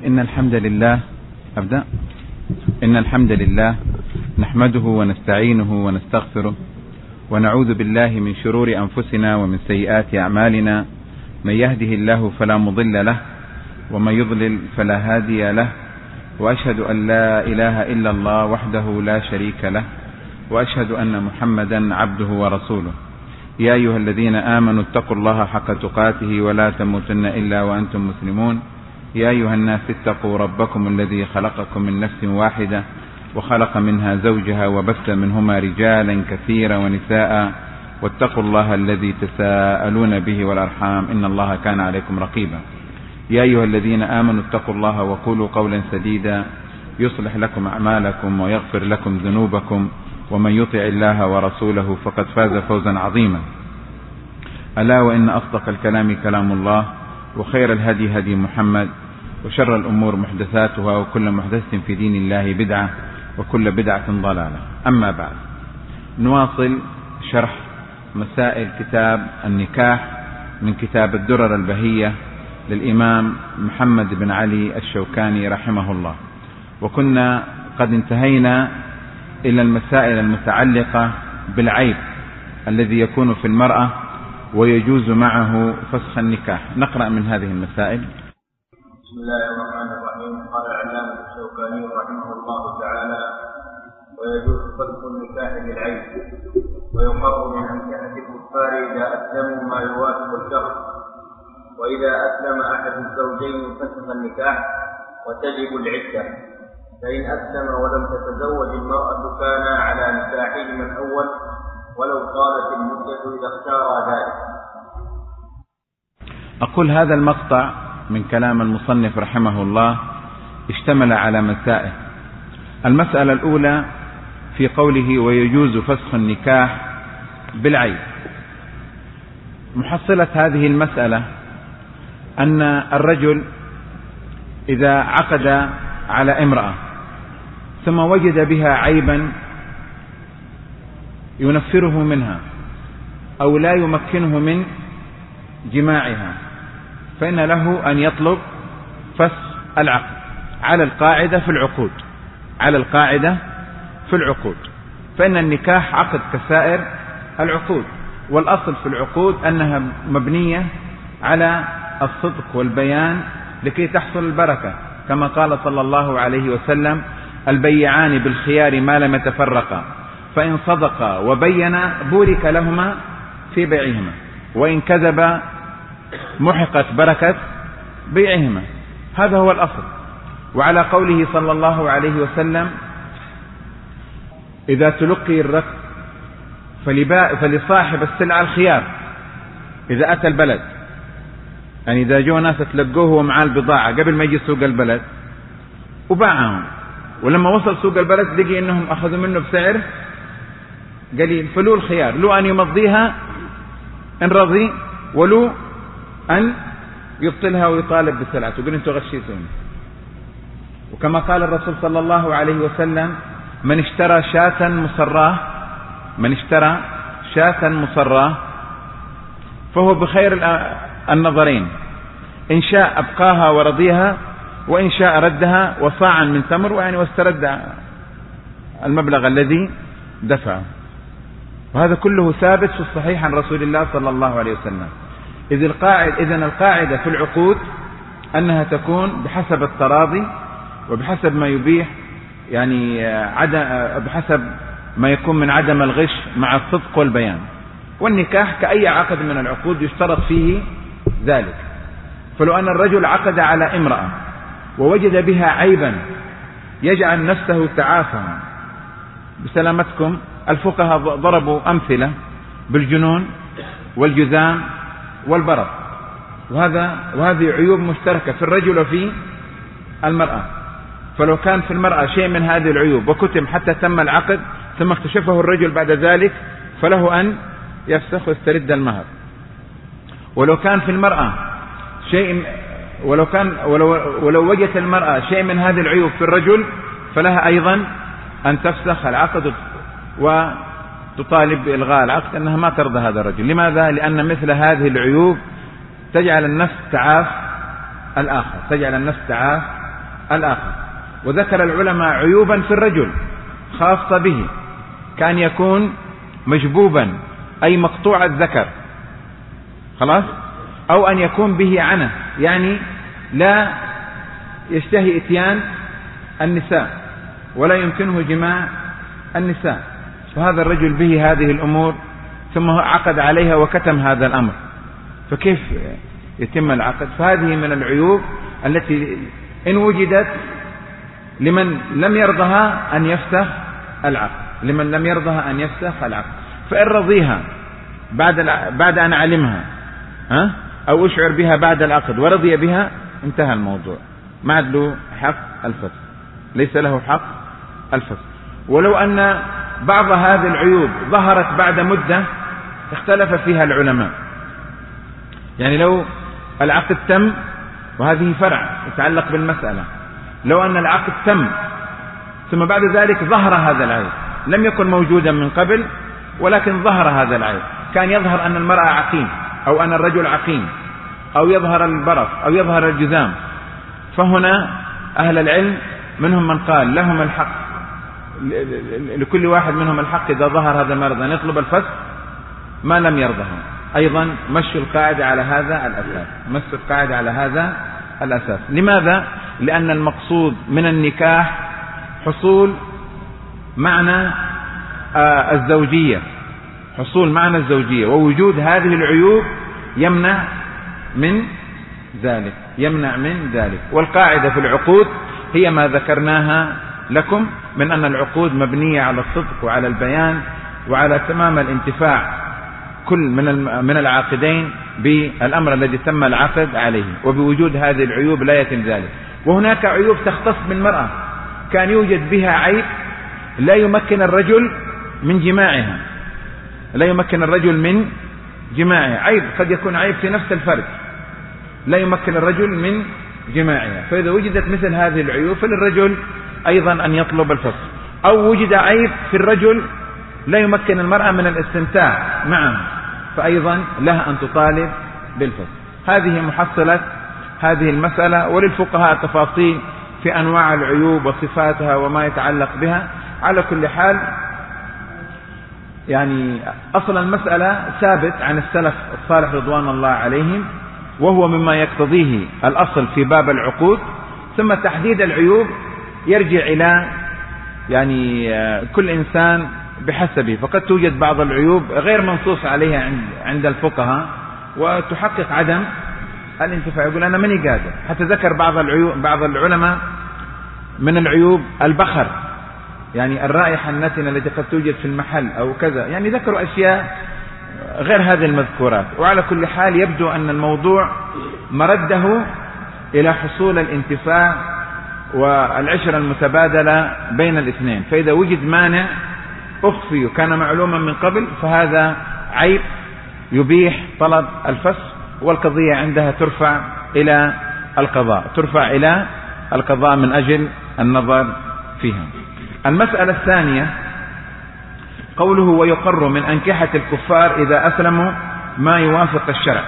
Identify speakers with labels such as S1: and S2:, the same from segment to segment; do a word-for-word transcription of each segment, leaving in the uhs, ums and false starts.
S1: إن الحمد لله أبدأ إن الحمد لله نحمده ونستعينه ونستغفره ونعوذ بالله من شرور أنفسنا ومن سيئات أعمالنا. من يهده الله فلا مضل له ومن يضلل فلا هادي له، وأشهد أن لا إله إلا الله وحده لا شريك له، وأشهد أن محمدا عبده ورسوله. يا أيها الذين آمنوا اتقوا الله حق تقاته ولا تموتن إلا وأنتم مسلمون. يا أيها الناس اتقوا ربكم الذي خلقكم من نفس واحدة وخلق منها زوجها وبث منهما رجالا كثيرا ونساء، واتقوا الله الذي تساءلون به والأرحام إن الله كان عليكم رقيبا. يا أيها الذين آمنوا اتقوا الله وقولوا قولا سديدا يصلح لكم أعمالكم ويغفر لكم ذنوبكم، ومن يطع الله ورسوله فقد فاز فوزا عظيما. ألا وإن أصدق الكلام كلام الله، وخير الهدي هدي محمد، وشر الأمور محدثاتها، وكل محدثة في دين الله بدعة، وكل بدعة ضلالة. أما بعد، نواصل شرح مسائل كتاب النكاح من كتاب الدرر البهية للإمام محمد بن علي الشوكاني رحمه الله. وكنا قد انتهينا إلى المسائل المتعلقة بالعيب الذي يكون في المرأة ويجوز معه فسخ النكاح. نقرأ من هذه المسائل.
S2: بسم الله الرحمن الرحيم. قال العلامة الشوكاني رحمه الله تعالى: ويجوز فسخ النكاح بالعيب، ويقر من أمكنة الكفار إذا أسلموا ما يوافق الشرع، وإذا أسلم أحد الزوجين فسخ النكاح وتجب العدة، فإن أسلم ولم تتزوج المرأة كان على نكاحهما الأول ولو طالت المدة إذا اختار ذلك.
S1: أقول هذا المقطع من كلام المصنف رحمه الله اشتمل على مسائل. المسألة الأولى في قوله ويجوز فسخ النكاح بالعيب. محصلة هذه المسألة أن الرجل إذا عقد على امرأة ثم وجد بها عيبا ينفره منها أو لا يمكنه من جماعها، فإن له أن يطلب فسخ العقد على القاعدة في العقود على القاعدة في العقود فإن النكاح عقد كسائر العقود، والأصل في العقود أنها مبنية على الصدق والبيان لكي تحصل البركة، كما قال صلى الله عليه وسلم: البيعان بالخيار ما لم يتفرقا، فإن صدقا وبينا بورك لهما في بيعهما، وإن كذبا محقت بركة بيعهما. هذا هو الأصل. وعلى قوله صلى الله عليه وسلم: إذا تلقي الركب فلصاحب السلعة الخيار إذا أتى البلد، يعني إذا جو ناس تلقوه ومعاه البضاعة قبل ما يجي سوق البلد وباعهم، ولما وصل سوق البلد لقي إنهم أخذوا منه بسعر قليل، فلو الخيار، لو أن يمضيها إن رضي، ولو أن يبطلها ويطالب بسلعته ويقول أنتوا غشيتوني. وكما قال الرسول صلى الله عليه وسلم: من اشترى شاة مصراه من اشترى شاة مصراه فهو بخير النظرين، إن شاء أبقاها ورضيها، وإن شاء ردها وصاعا من تمر، يعني واسترد المبلغ الذي دفعه. وهذا كله ثابت في الصحيح عن رسول الله صلى الله عليه وسلم. إذ القاعدة إذن القاعدة في العقود أنها تكون بحسب التراضي وبحسب ما يبيح، يعني عدم بحسب ما يكون من عدم الغش مع الصدق والبيان. والنكاح كأي عقد من العقود يشترط فيه ذلك. فلو أن الرجل عقد على امرأة ووجد بها عيبا يجعل نفسه تعافى بسلامتكم، الفقهاء ضربوا أمثلة بالجنون والجذام والبرص، وهذا وهذه عيوب مشتركة في الرجل وفي المرأة. فلو كان في المرأة شيء من هذه العيوب وكتم حتى تم العقد ثم اكتشفه الرجل بعد ذلك فله أن يفسخ ويسترد المهر. ولو كان في المرأة شيء ولو كان ولو, ولو وجدت المرأة شيء من هذه العيوب في الرجل فلها أيضا أن تفسخ العقد وتطالب بإلغاء العقد، أنها ما ترضى هذا الرجل. لماذا؟ لأن مثل هذه العيوب تجعل النفس تعاف الآخر تجعل النفس تعاف الآخر. وذكر العلماء عيوبا في الرجل خاصة به، كان يكون مجبوبا أي مقطوع الذكر خلاص، أو أن يكون به عنة يعني لا يشتهي إتيان النساء ولا يمكنه جماع النساء، فهذا الرجل به هذه الأمور ثم عقد عليها وكتم هذا الأمر، فكيف يتم العقد؟ فهذه من العيوب التي إن وجدت لمن لم يرضها أن يفسخ العقد، لمن لم يرضها أن يفسخ العقد. فإن رضيها بعد بعد أن علمها ها أو أشعر بها بعد العقد ورضي بها انتهى الموضوع، ما عاد له حق الفسخ، ليس له حق الفسخ. ولو أن بعض هذه العيوب ظهرت بعد مدة اختلف فيها العلماء، يعني لو العقد تم، وهذه فرع يتعلق بالمسألة، لو أن العقد تم ثم بعد ذلك ظهر هذا العيب، لم يكن موجودا من قبل ولكن ظهر هذا العيب، كان يظهر أن المرأة عقيم أو أن الرجل عقيم أو يظهر البرص أو يظهر الجذام، فهنا أهل العلم منهم من قال لهم الحق، لكل واحد منهم الحق إذا ظهر هذا المرض أن يطلب الفسخ ما لم يرضه. أيضا مشوا القاعدة على هذا الأساس، مشوا القاعدة على هذا الأساس. لماذا؟ لأن المقصود من النكاح حصول معنى الزوجية، حصول معنى الزوجية، ووجود هذه العيوب يمنع من ذلك، يمنع من ذلك. والقاعدة في العقود هي ما ذكرناها لكم من أن العقود مبنية على الصدق وعلى البيان وعلى تمام الانتفاع كل من من العاقدين بالأمر الذي تم العقد عليه، وبوجود هذه العيوب لا يتم ذلك. وهناك عيوب تختص بالمرأة كان يوجد بها عيب لا يمكن الرجل من جماعها، لا يمكن الرجل من جماعها، عيب قد يكون عيب في نفس الفرد لا يمكن الرجل من جماعها، فإذا وجدت مثل هذه العيوب فللرجل أيضا أن يطلب الفسخ. أو وجد عيب في الرجل لا يمكن المرأة من الاستمتاع معه، فأيضا لها أن تطالب بالفسخ. هذه محصلة هذه المسألة، وللفقهاء تفاصيل في أنواع العيوب وصفاتها وما يتعلق بها. على كل حال يعني أصل المسألة ثابت عن السلف الصالح رضوان الله عليهم، وهو مما يقتضيه الأصل في باب العقود. ثم تحديد العيوب يرجع إلى يعني كل إنسان بحسبه، فقد توجد بعض العيوب غير منصوص عليها عند عند الفقهاء وتحقق عدم الانتفاع، يقول أنا ماني قادر. حتى ذكر بعض العيوب بعض العلماء من العيوب البخر، يعني الرائحة النتنة التي قد توجد في المحل أو كذا، يعني ذكروا أشياء غير هذه المذكورات. وعلى كل حال يبدو أن الموضوع مرده إلى حصول الانتفاع والعشرة المتبادلة بين الاثنين، فإذا وجد مانع أخفي كان معلوما من قبل فهذا عيب يبيح طلب الفسخ، والقضية عندها ترفع إلى القضاء، ترفع إلى القضاء من أجل النظر فيها. المسألة الثانية قوله ويقر من أنكحة الكفار إذا أسلموا ما يوافق الشرع.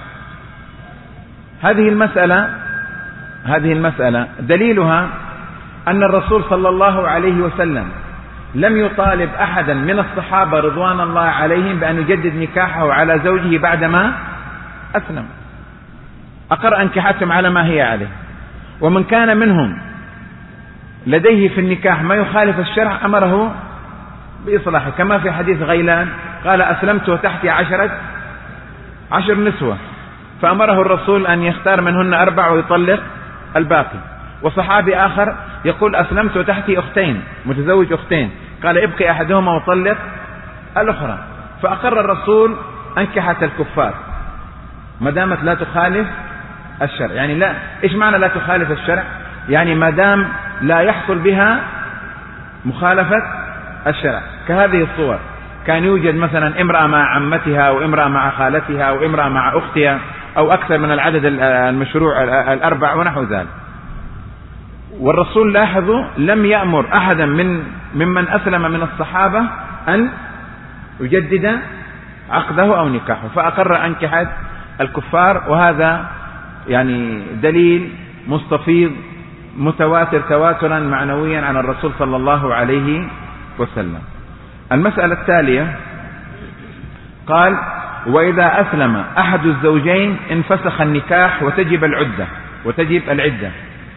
S1: هذه المسألة هذه المسألة دليلها أن الرسول صلى الله عليه وسلم لم يطالب أحدا من الصحابة رضوان الله عليهم بأن يجدد نكاحه على زوجه بعدما أسلم، أقر أنكحتهم على ما هي عليه. ومن كان منهم لديه في النكاح ما يخالف الشرع أمره بإصلاحه، كما في حديث غيلان قال أسلمت وتحتي عشرة عشر نسوة، فأمره الرسول أن يختار منهن أربع ويطلق الباقي. وصحابي آخر يقول أسلمت وتحتي أختين، متزوج أختين، قال ابقي أحدهما وطلق الأخرى. فأقر الرسول أنكحة الكفار ما دامت لا تخالف الشرع. يعني لا، إيش معنى لا تخالف الشرع؟ يعني ما دام لا يحصل بها مخالفة الشرع. كهذه الصور كان يوجد مثلا امرأة مع عمتها وامرأة مع خالتها وامرأة مع أختها أو أكثر من العدد المشروع الأربع ونحو ذلك. والرسول لاحظوا لم يأمر أحدا من ممن أسلم من الصحابة أن يجدد عقده أو نكاحه، فأقر أنكحة الكفار. وهذا يعني دليل مستفيض متواتر تواترا معنويا عن الرسول صلى الله عليه وسلم. المسألة التالية قال: وإذا أسلم أحد الزوجين انفسخ النكاح وتجب العدة وتجب العدة.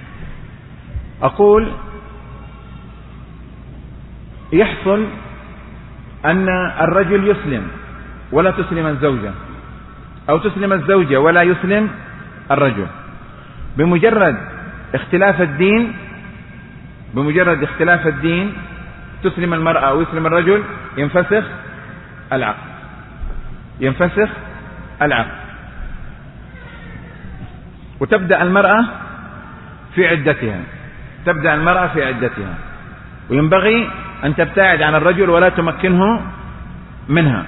S1: أقول يحصل أن الرجل يسلم ولا تسلم الزوجة، أو تسلم الزوجة ولا يسلم الرجل. بمجرد اختلاف الدين بمجرد اختلاف الدين تسلم المرأة أو يسلم الرجل، ينفسخ العقد ينفسخ العقد وتبدأ المرأة في عدتها تبدأ المرأة في عدتها وينبغي أن تبتعد عن الرجل ولا تمكنه منها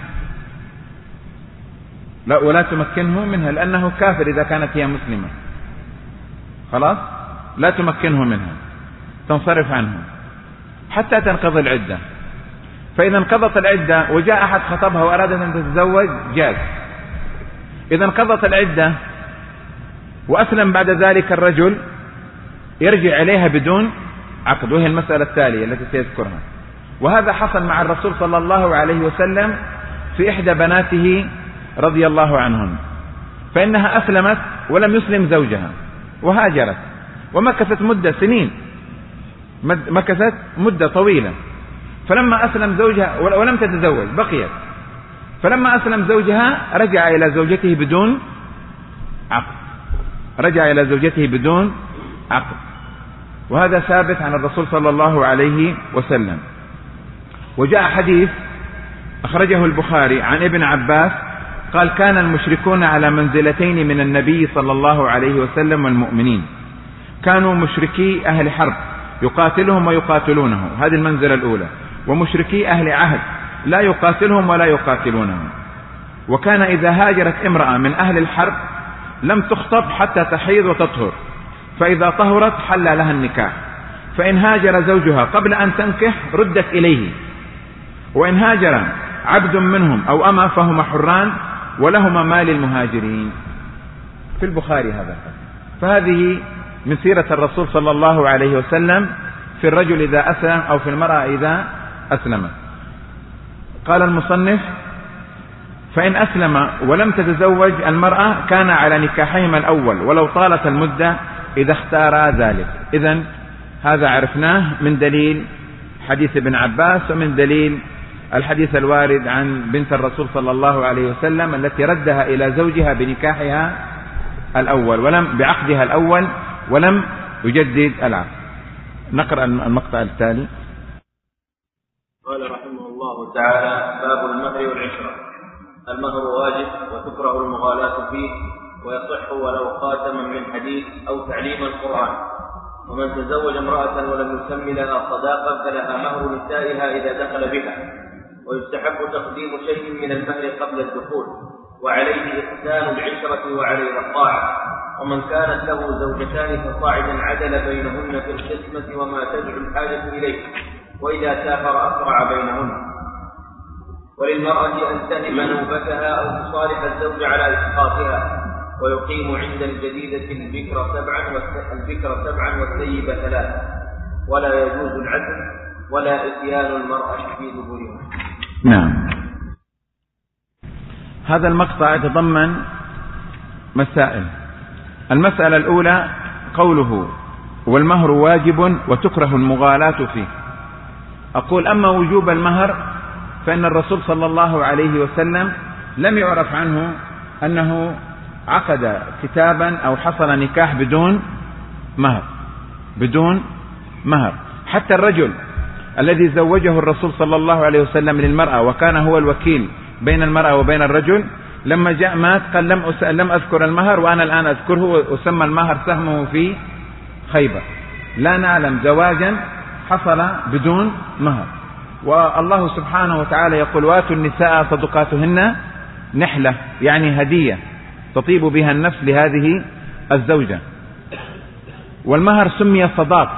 S1: لا ولا تمكنه منها لأنه كافر إذا كانت هي مسلمة. خلاص، لا تمكنه منها، تنصرف عنه حتى تنقضي العدة. فإذا انقضت العدة وجاء أحد خطبها وأرادت أن تتزوج جاز. إذا انقضت العدة وأسلم بعد ذلك الرجل، يرجع إليها بدون عقد، وهي المسألة التالية التي سيذكرها. وهذا حصل مع الرسول صلى الله عليه وسلم في إحدى بناته رضي الله عنهن، فإنها أسلمت ولم يسلم زوجها وهاجرت ومكثت مدة سنين مكثت مدة طويلة. فلما أسلم زوجها ولم تتزوج بقيت، فلما أسلم زوجها رجع إلى زوجته بدون عقد رجع إلى زوجته بدون عقد وهذا ثابت عن الرسول صلى الله عليه وسلم. وجاء حديث أخرجه البخاري عن ابن عباس قال: كان المشركون على منزلتين من النبي صلى الله عليه وسلم والمؤمنين. كانوا مشركي أهل حرب يقاتلهم ويقاتلونه، هذه المنزلة الأولى، ومشركي أهل عهد لا يقاتلهم ولا يقاتلونهم. وكان إذا هاجرت امرأة من أهل الحرب لم تخطب حتى تحيض وتطهر، فإذا طهرت حل لها النكاح. فإن هاجر زوجها قبل أن تنكح ردت إليه، وإن هاجر عبد منهم أو أما فهما حران ولهما مال المهاجرين. في البخاري هذا. فهذه من سيرة الرسول صلى الله عليه وسلم في الرجل إذا أسلم أو في المرأة إذا أسلمت. قال المصنف: فإن أسلم ولم تتزوج المرأة كان على نكاحهما الأول ولو طالت المدة إذا اختارا ذلك. إذن هذا عرفناه من دليل حديث ابن عباس ومن دليل الحديث الوارد عن بنت الرسول صلى الله عليه وسلم التي ردها إلى زوجها بنكاحها الأول ولم بعقدها الأول ولم يجدد العقد. نقرأ المقطع التالي.
S2: قال رحمه الله تعالى: باب المهر والعشرة. المهر واجب وتكره المغالاة فيه، ويصح ولو خاتما من حديث أو تعليم القرآن. ومن تزوج امرأة ولم يسم لها صداقة فلها مهر نسائها إذا دخل بها، ويستحب تقديم شيء من المهر قبل الدخول، وعليه إحسان العشرة وعليه الطاعة. ومن كانت له زوجتان فصاعدا عدل بينهن في القسمة وما تدعو الحاجة إليه، وإذا سافر أسرع بينهن. وللمرأة أن تهب نوبتها أو تصالح الزوج على إسقاطها، ويقيم عند الجديدة البكر سبعا البكر سبعا والثيب ثلاثا، ولا يجوز العدل ولا إتيان المرأة في دبرها.
S1: نعم. هذا المقطع يتضمن مسائل. المسألة الأولى قوله: والمهر واجب وتكره المغالاة فيه. أقول: أما وجوب المهر فإن الرسول صلى الله عليه وسلم لم يعرف عنه أنه عقد كتابا أو حصل نكاح بدون مهر بدون مهر. حتى الرجل الذي زوجه الرسول صلى الله عليه وسلم للمرأة وكان هو الوكيل بين المرأة وبين الرجل، لما جاء مات قال: لم لم أذكر المهر وأنا الآن أذكره، وسمى المهر سهمه في خيبر. لا نعلم زواجا حصل بدون مهر. والله سبحانه وتعالى يقول: وآتوا النساء صدقاتهن نحلة، يعني هدية تطيب بها النفس لهذه الزوجة. والمهر سمي صداق.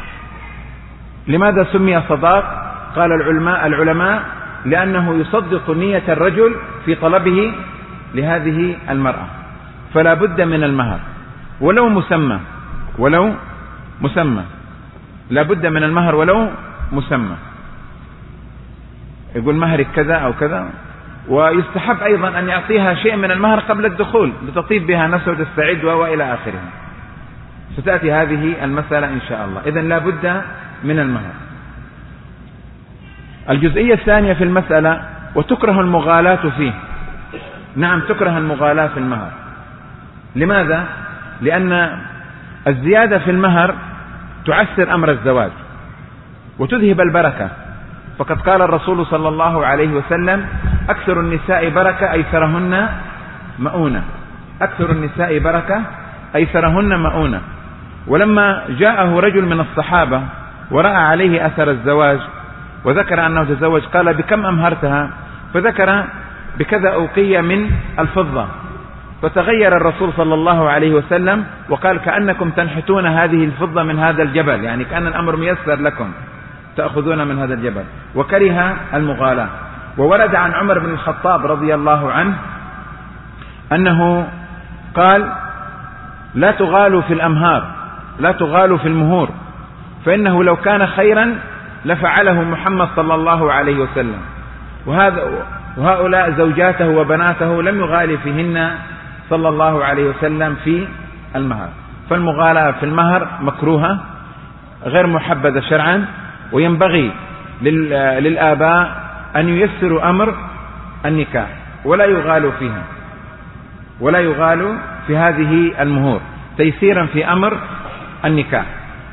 S1: لماذا سمي صداق؟ قال العلماء العلماء لأنه يصدق نية الرجل في طلبه لهذه المرأة، فلا بد من المهر ولو مسمى ولو مسمى، لا بد من المهر ولو مسمى، يقول مهرك كذا أو كذا. ويستحب أيضا أن يعطيها شيء من المهر قبل الدخول لتطيب بها نفسه وتستعد وإلى آخره. ستأتي هذه المسألة إن شاء الله. إذن لا بد من المهر. الجزئية الثانية في المسألة: وتكره المغالاة فيه. نعم، تكره المغالاة في المهر. لماذا؟ لأن الزيادة في المهر تعسر أمر الزواج وتذهب البركة، فقد قال الرسول صلى الله عليه وسلم: أكثر النساء بركة أيسرهن مؤونة. أكثر النساء بركة أيسرهن مؤونة. ولما جاءه رجل من الصحابة ورأى عليه أثر الزواج وذكر أنه تزوج، قال: بكم أمهرتها؟ فذكر: بكذا أوقية من الفضة. فتغير الرسول صلى الله عليه وسلم وقال: كأنكم تنحتون هذه الفضة من هذا الجبل، يعني كأن الأمر ميسر لكم تأخذون من هذا الجبل. وكره المغالاة. وورد عن عمر بن الخطاب رضي الله عنه أنه قال: لا تغالوا في الأمهار، لا تغالوا في المهور، فإنه لو كان خيرا لفعله محمد صلى الله عليه وسلم. وهذا وهؤلاء زوجاته وبناته لم يغالي فيهن صلى الله عليه وسلم في المهر. فالمغالاة في المهر مكروهة غير محبذة شرعا. وينبغي للآباء أن ييسروا أمر النكاح ولا يغالوا فيها، ولا يغالوا في هذه المهور، تيسيرا في أمر النكاح.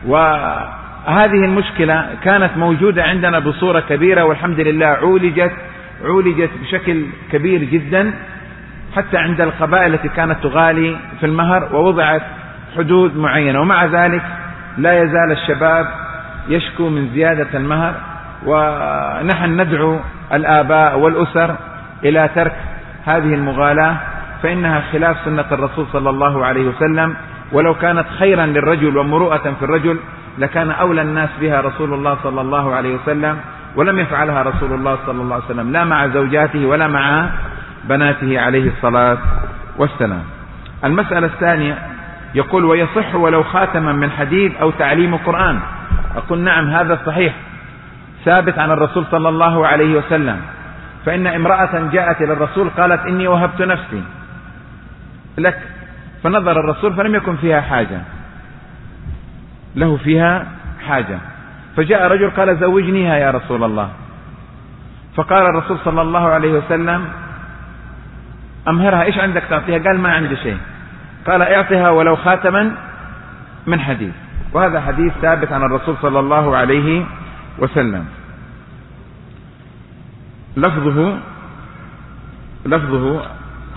S1: وهذه المشكلة كانت موجودة عندنا بصورة كبيرة، والحمد لله عولجت عولجت بشكل كبير جدا، حتى عند القبائل التي كانت تغالي في المهر، ووضعت حدود معينة. ومع ذلك لا يزال الشباب يشكو من زيادة المهر. ونحن ندعو الآباء والأسر إلى ترك هذه المغالاة، فإنها خلاف سنة الرسول صلى الله عليه وسلم. ولو كانت خيرا للرجل ومروءة في الرجل لكان أولى الناس بها رسول الله صلى الله عليه وسلم، ولم يفعلها رسول الله صلى الله عليه وسلم لا مع زوجاته ولا مع بناته عليه الصلاة والسلام. المسألة الثانية يقول: ويصح ولو خاتما من حديد أو تعليم قرآن. أقول: نعم، هذا صحيح ثابت عن الرسول صلى الله عليه وسلم. فإن امرأة جاءت إلى الرسول قالت: إني وهبت نفسي لك، فنظر الرسول فلم يكن فيها حاجة له فيها حاجة، فجاء رجل قال: زوجنيها يا رسول الله. فقال الرسول صلى الله عليه وسلم: أمهرها، إيش عندك تعطيها؟ قال: ما عندي شيء. قال: اعطها ولو خاتما من حديد. وهذا حديث ثابت عن الرسول صلى الله عليه وسلم. لفظه لفظه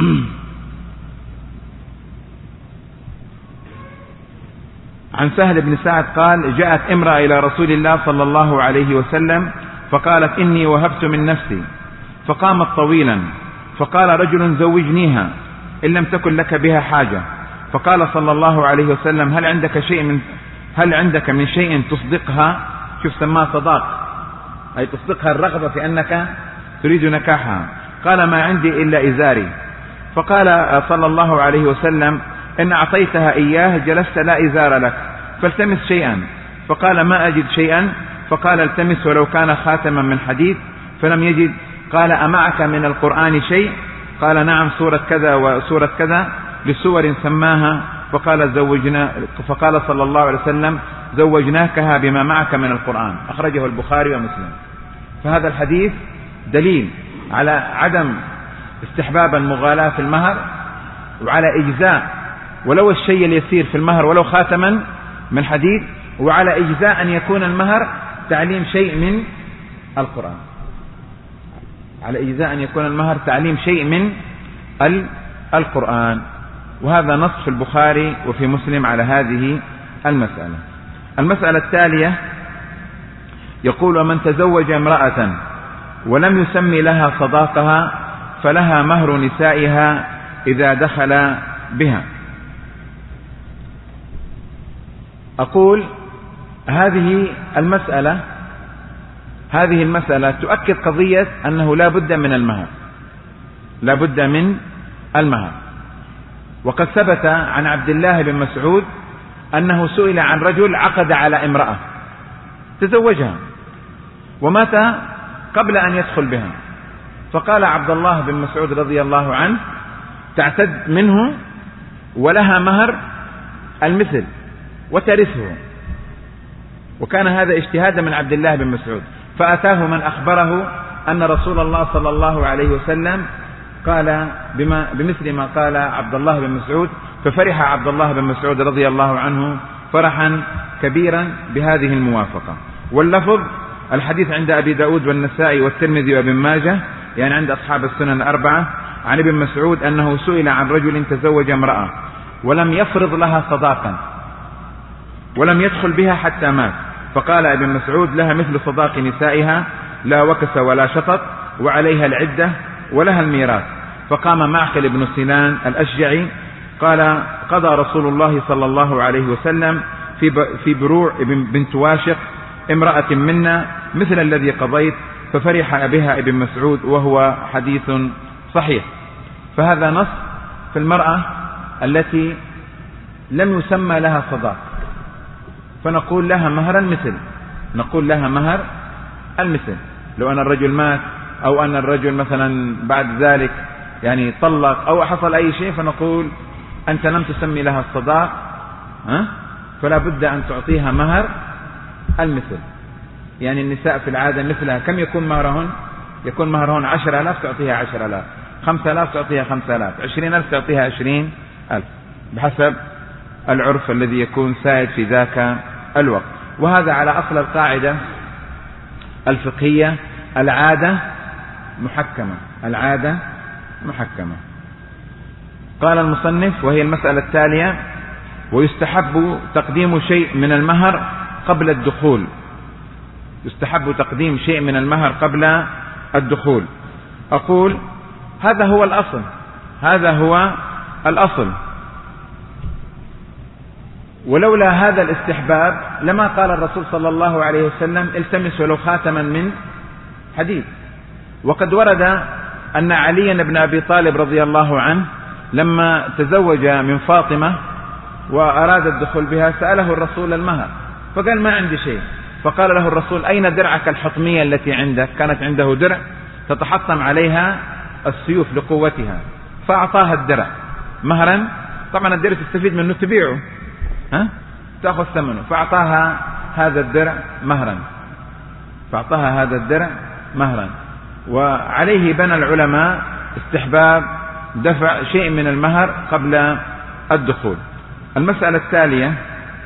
S1: عن سهل بن سعد قال: جاءت امرأة إلى رسول الله صلى الله عليه وسلم فقالت: إني وهبت من نفسي. فقامت طويلا، فقال رجل: زوجنيها إن لم تكن لك بها حاجة. فقال صلى الله عليه وسلم: هل عندك شيء من هل عندك من شيء تصدقها؟ شوف، سماه صداق، أي تصدقها الرغبة في أنك تريد نكاحها. قال: ما عندي إلا إزاري. فقال صلى الله عليه وسلم: إن أعطيتها إياه جلست لا إزار لك، فالتمس شيئا. فقال: ما أجد شيئا. فقال: التمس ولو كان خاتما من حديد. فلم يجد. قال: أمعك من القرآن شيء؟ قال: نعم، سورة كذا وسورة كذا، لسور سماها. فقال: زوجنا فقال صلى الله عليه وسلم: زوجناكها بما معك من القرآن. أخرجه البخاري ومسلم. فهذا الحديث دليل على عدم استحباب المغالاة في المهر، وعلى إجزاء ولو الشيء اليسير في المهر ولو خاتما من حديد، وعلى إجزاء أن يكون المهر تعليم شيء من القرآن، على إجزاء أن يكون المهر تعليم شيء من القرآن. وهذا نص في البخاري وفي مسلم على هذه المسألة. المسألة التالية يقول: ومن تزوج امرأة ولم يسمي لها صداقها فلها مهر نسائها إذا دخل بها. أقول: هذه المسألة هذه المسألة تؤكد قضية أنه لا بد من المهر، لا بد من المهر. وقد ثبت عن عبد الله بن مسعود أنه سئل عن رجل عقد على امرأة تزوجها ومات قبل أن يدخل بها، فقال عبد الله بن مسعود رضي الله عنه تعتد منه ولها مهر المثل وترثه، وكان هذا اجتهادا من عبد الله بن مسعود. فأتاه من أخبره أن رسول الله صلى الله عليه وسلم قال بما بمثل ما قال عبد الله بن مسعود، ففرح عبد الله بن مسعود رضي الله عنه فرحا كبيرا بهذه الموافقة. واللفظ الحديث عند أبي داود والنسائي والترمذي وابن ماجه، يعني عند أصحاب السنن الأربعة، عن ابن مسعود أنه سئل عن رجل تزوج امرأة ولم يفرض لها صداقا ولم يدخل بها حتى مات، فقال ابن مسعود لها مثل صداق نسائها لا وكس ولا شطط وعليها العدة ولها الميراث. فقام معقل بن سنان الأشجعي قال قضى رسول الله صلى الله عليه وسلم في في بروع بنت واشق امرأة منا مثل الذي قضيت، ففرح بها ابن مسعود، وهو حديث صحيح. فهذا نص في المرأة التي لم يسمى لها صداق، فنقول لها مهر المثل، نقول لها مهر المثل. لو أن الرجل مات أو أن الرجل مثلا بعد ذلك يعني طلق أو حصل أي شيء، فنقول أنت لم تسمي لها الصداق ها؟ فلا بد أن تعطيها مهر المثل. يعني النساء في العادة مثلها كم يكون مهرهن؟ يكون مهرهن عشر آلاف تعطيها عشر آلاف، خمسة آلاف تعطيها خمسة آلاف، عشرين ألف تعطيها عشرين ألف، بحسب العرف الذي يكون سائد في ذاك الوقت. وهذا على أصل القاعدة الفقهية العادة محكمة، العادة محكمة. قال المصنف وهي المسألة التالية: ويستحب تقديم شيء من المهر قبل الدخول، يستحب تقديم شيء من المهر قبل الدخول. أقول هذا هو الأصل، هذا هو الأصل، ولولا هذا الاستحباب لما قال الرسول صلى الله عليه وسلم التمس ولو خاتما من حديد. وقد ورد أن علي بن أبي طالب رضي الله عنه لما تزوج من فاطمة وأراد الدخول بها سأله الرسول المهر، فقال ما عندي شيء، فقال له الرسول أين درعك الحطمية التي عندك؟ كانت عنده درع تتحطم عليها السيوف لقوتها، فأعطاها الدرع مهرا. طبعا الدرع تستفيد منه تبيعه ها؟ تأخذ ثمنه، فأعطاها هذا الدرع مهرا، فأعطاها هذا الدرع مهرا. وعليه بنى العلماء استحباب دفع شيء من المهر قبل الدخول. المسألة التالية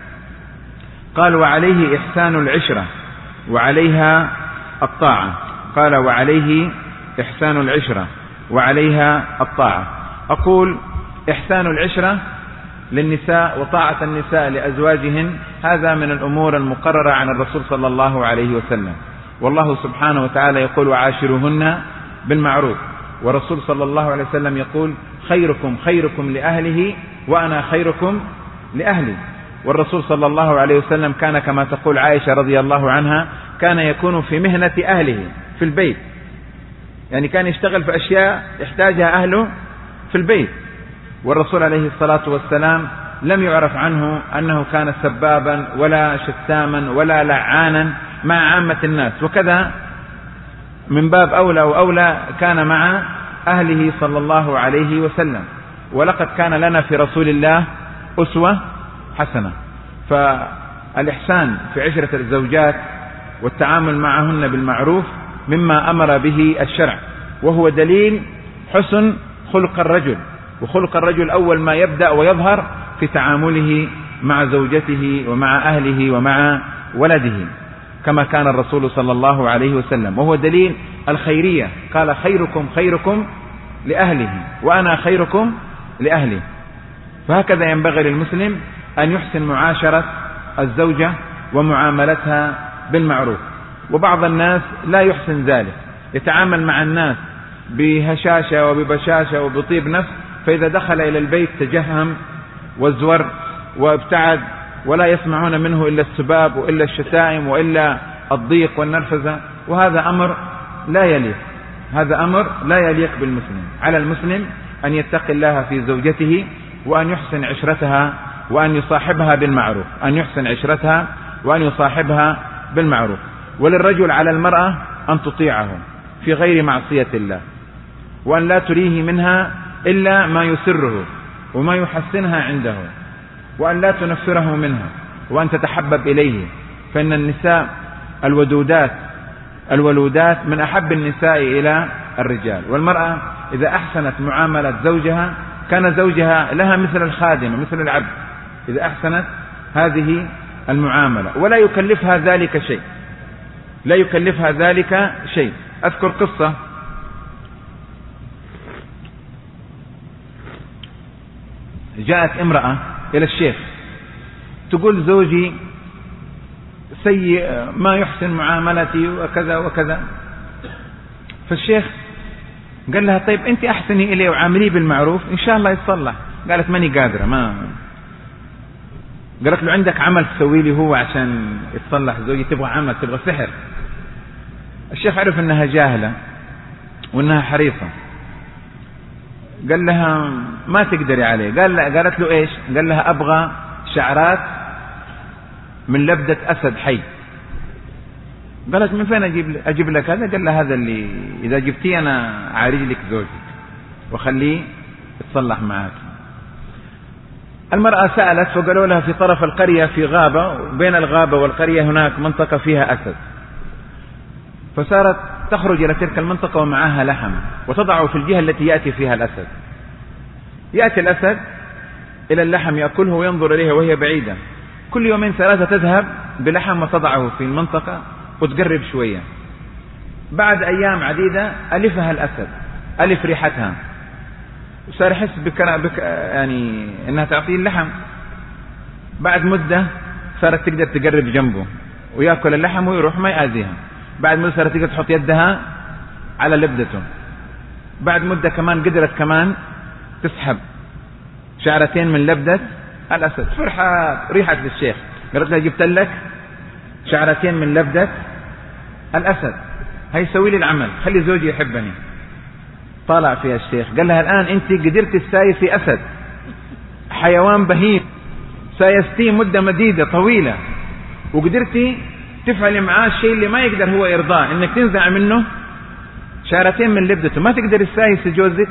S1: قال وعليه إحسان العشرة وعليها الطاعة، قال وعليه إحسان العشرة وعليها الطاعة. أقول إحسان العشرة للنساء وطاعة النساء لأزواجهن هذا من الأمور المقررة عن الرسول صلى الله عليه وسلم، والله سبحانه وتعالى يقول وعاشرهن بالمعروف، والرسول صلى الله عليه وسلم يقول خيركم خيركم لأهله وأنا خيركم لأهلي. والرسول صلى الله عليه وسلم كان كما تقول عائشة رضي الله عنها كان يكون في مهنة أهله في البيت، يعني كان يشتغل في أشياء يحتاجها أهله في البيت. والرسول عليه الصلاة والسلام لم يعرف عنه أنه كان سبابا ولا شتاما ولا لعانا مع عامة الناس، وكذا من باب أولى وأولى كان مع أهله صلى الله عليه وسلم. ولقد كان لنا في رسول الله أسوة حسنة. فالإحسان في عشرة الزوجات والتعامل معهن بالمعروف مما أمر به الشرع، وهو دليل حسن خلق الرجل، وخلق الرجل أول ما يبدأ ويظهر في تعامله مع زوجته ومع أهله ومع ولده، كما كان الرسول صلى الله عليه وسلم، وهو دليل الخيرية. قال خيركم خيركم لأهله وأنا خيركم لأهلي. فهكذا ينبغي للمسلم أن يحسن معاشرة الزوجة ومعاملتها بالمعروف. وبعض الناس لا يحسن ذلك، يتعامل مع الناس بهشاشة وببشاشة وبطيب نفس، فإذا دخل إلى البيت تجهم وازور وابتعد، ولا يسمعون منه إلا السباب وإلا الشتائم وإلا الضيق والنرفزة، وهذا أمر لا يليق، هذا أمر لا يليق بالمسلم. على المسلم أن يتقي الله في زوجته وأن يحسن عشرتها وأن يصاحبها بالمعروف، أن يحسن عشرتها وأن يصاحبها بالمعروف. وللرجل على المرأة أن تطيعه في غير معصية الله، وأن لا تريه منها إلا ما يسره وما يحسنها عنده، وأن لا تنفره منها، وأن تتحبب إليه، فإن النساء الودودات الولودات من أحب النساء إلى الرجال. والمرأة إذا أحسنت معاملة زوجها كان زوجها لها مثل الخادم مثل العبد، إذا أحسنت هذه المعاملة، ولا يكلفها ذلك شيء لا يكلفها ذلك شيء. أذكر قصة جاءت امرأة إلى الشيخ تقول زوجي سيء ما يحسن معاملتي وكذا وكذا. فالشيخ قال لها طيب أنت أحسني إليه وعامليه بالمعروف إن شاء الله يتصلح. قالت ماني قادرة. ما قالت له عندك عمل تسوي لي هو عشان يتصلح زوجي؟ تبغى عمل، تبغى سحر. الشيخ عرف أنها جاهلة وأنها حريصة، قال لها ما تقدري عليه. قال لها قالت له إيش؟ قال لها أبغى شعرات من لبدة أسد حي. قالت من فين أجيب أجيب لك هذا؟ قال لها هذا اللي إذا جبتيه أنا عارج لك زوجك وخليه يتصلح معك. المرأة سألت فقالوا لها في طرف القرية في غابة، بين الغابة والقرية هناك منطقة فيها أسد. فصارت تخرج إلى تلك المنطقة ومعها لحم وتضعه في الجهة التي يأتي فيها الأسد. يأتي الأسد إلى اللحم يأكله وينظر إليها وهي بعيدة. كل يومين ثلاثة تذهب بلحم وتضعه في المنطقة وتقرب شوية. بعد أيام عديدة ألفها الأسد، ألف ريحتها، وصار يحس بك بك يعني إنها تعطيه اللحم. بعد مدة صارت تقدر تقرب جنبه ويأكل اللحم ويروح ما يأذيها. بعد مدة صارت تقدر تحط يدها على لبدته. بعد مدة كمان قدرت كمان تسحب شعرتين من لبدة الأسد. فرحة ريحت للشيخ، قالت له جبت لك شعرتين من لبدة الأسد، هاي سوي لي العمل، خلي زوجي يحبني. طالع فيها الشيخ قال لها الآن أنت قدرت تسايسي أسد، حيوان بهيم، سايستيه مدة مديدة طويلة، وقدرتي تفعلي معاه الشيء اللي ما يقدر هو يرضاه، انك تنزع منه شعرتين من لبدته. ما تقدر تسايسي جوزك؟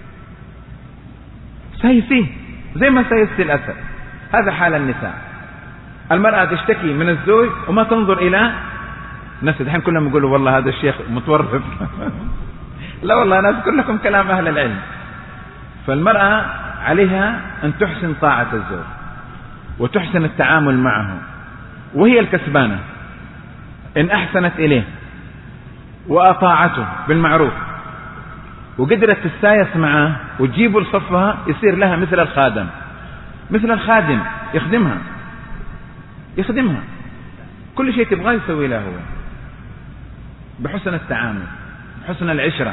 S1: سايسيه زي ما سايستي الأسد. هذا حال النساء. المرأة تشتكي من الزوج وما تنظر إلى نفسه. الحين كلهم يقولوا والله هذا الشيخ متورط. لا والله أنا أذكر لكم كلام أهل العلم. فالمرأة عليها أن تحسن طاعة الزوج وتحسن التعامل معه، وهي الكسبانة إن أحسنت إليه وأطاعته بالمعروف وقدرت تستايس معه وتجيبه لصفها، يصير لها مثل الخادم مثل الخادم يخدمها يخدمها كل شيء تبغاه يسوي له هو، بحسن التعامل، بحسن العشرة،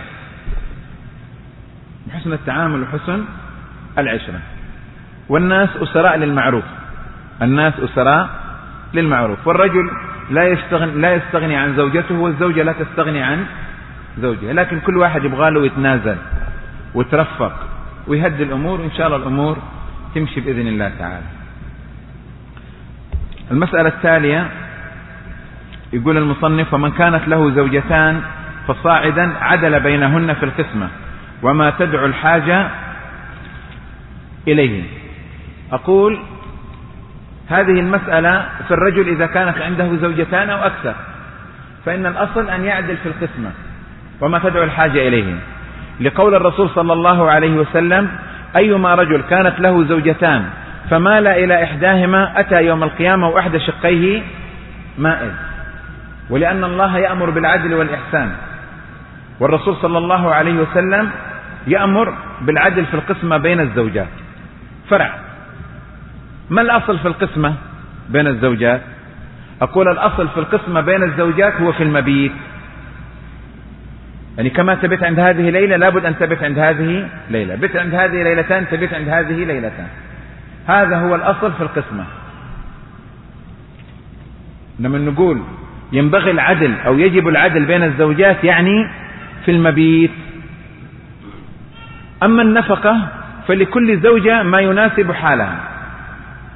S1: بحسن التعامل وحسن العشرة. والناس أسراء للمعروف، الناس أسراء للمعروف. والرجل لا يستغني, لا يستغني عن زوجته، والزوجة لا تستغني عن زوجها، لكن كل واحد يبغى له يتنازل ويترفق ويهدي الأمور، وإن شاء الله الأمور تمشي بإذن الله تعالى. المسألة التالية يقول المصنف: ومن كانت له زوجتان فصاعدا عدل بينهن في القسمة وما تدعو الحاجة إليه. أقول هذه المسألة في الرجل إذا كانت عنده زوجتان أو أكثر، فإن الأصل أن يعدل في القسمة وما تدعو الحاجة إليه، لقول الرسول صلى الله عليه وسلم: أيما رجل كانت له زوجتان فمال إلى إحداهما أتى يوم القيامة وأحد شقيه مائل. ولأن الله يأمر بالعدل والإحسان، والرسول صلى الله عليه وسلم يأمر بالعدل في القسمة بين الزوجات. فرع: ما الأصل في القسمة بين الزوجات؟ أقول الأصل في القسمة بين الزوجات هو في المبيت، يعني كما تبت عند هذه ليلة لابد أن تبت عند هذه ليلة، بت عند هذه ليلتان تبت عند هذه ليلتان. هذا هو الأصل في القسمة. لما نقول ينبغي العدل أو يجب العدل بين الزوجات يعني في المبيت. أما النفقة فلكل زوجة ما يناسب حالها،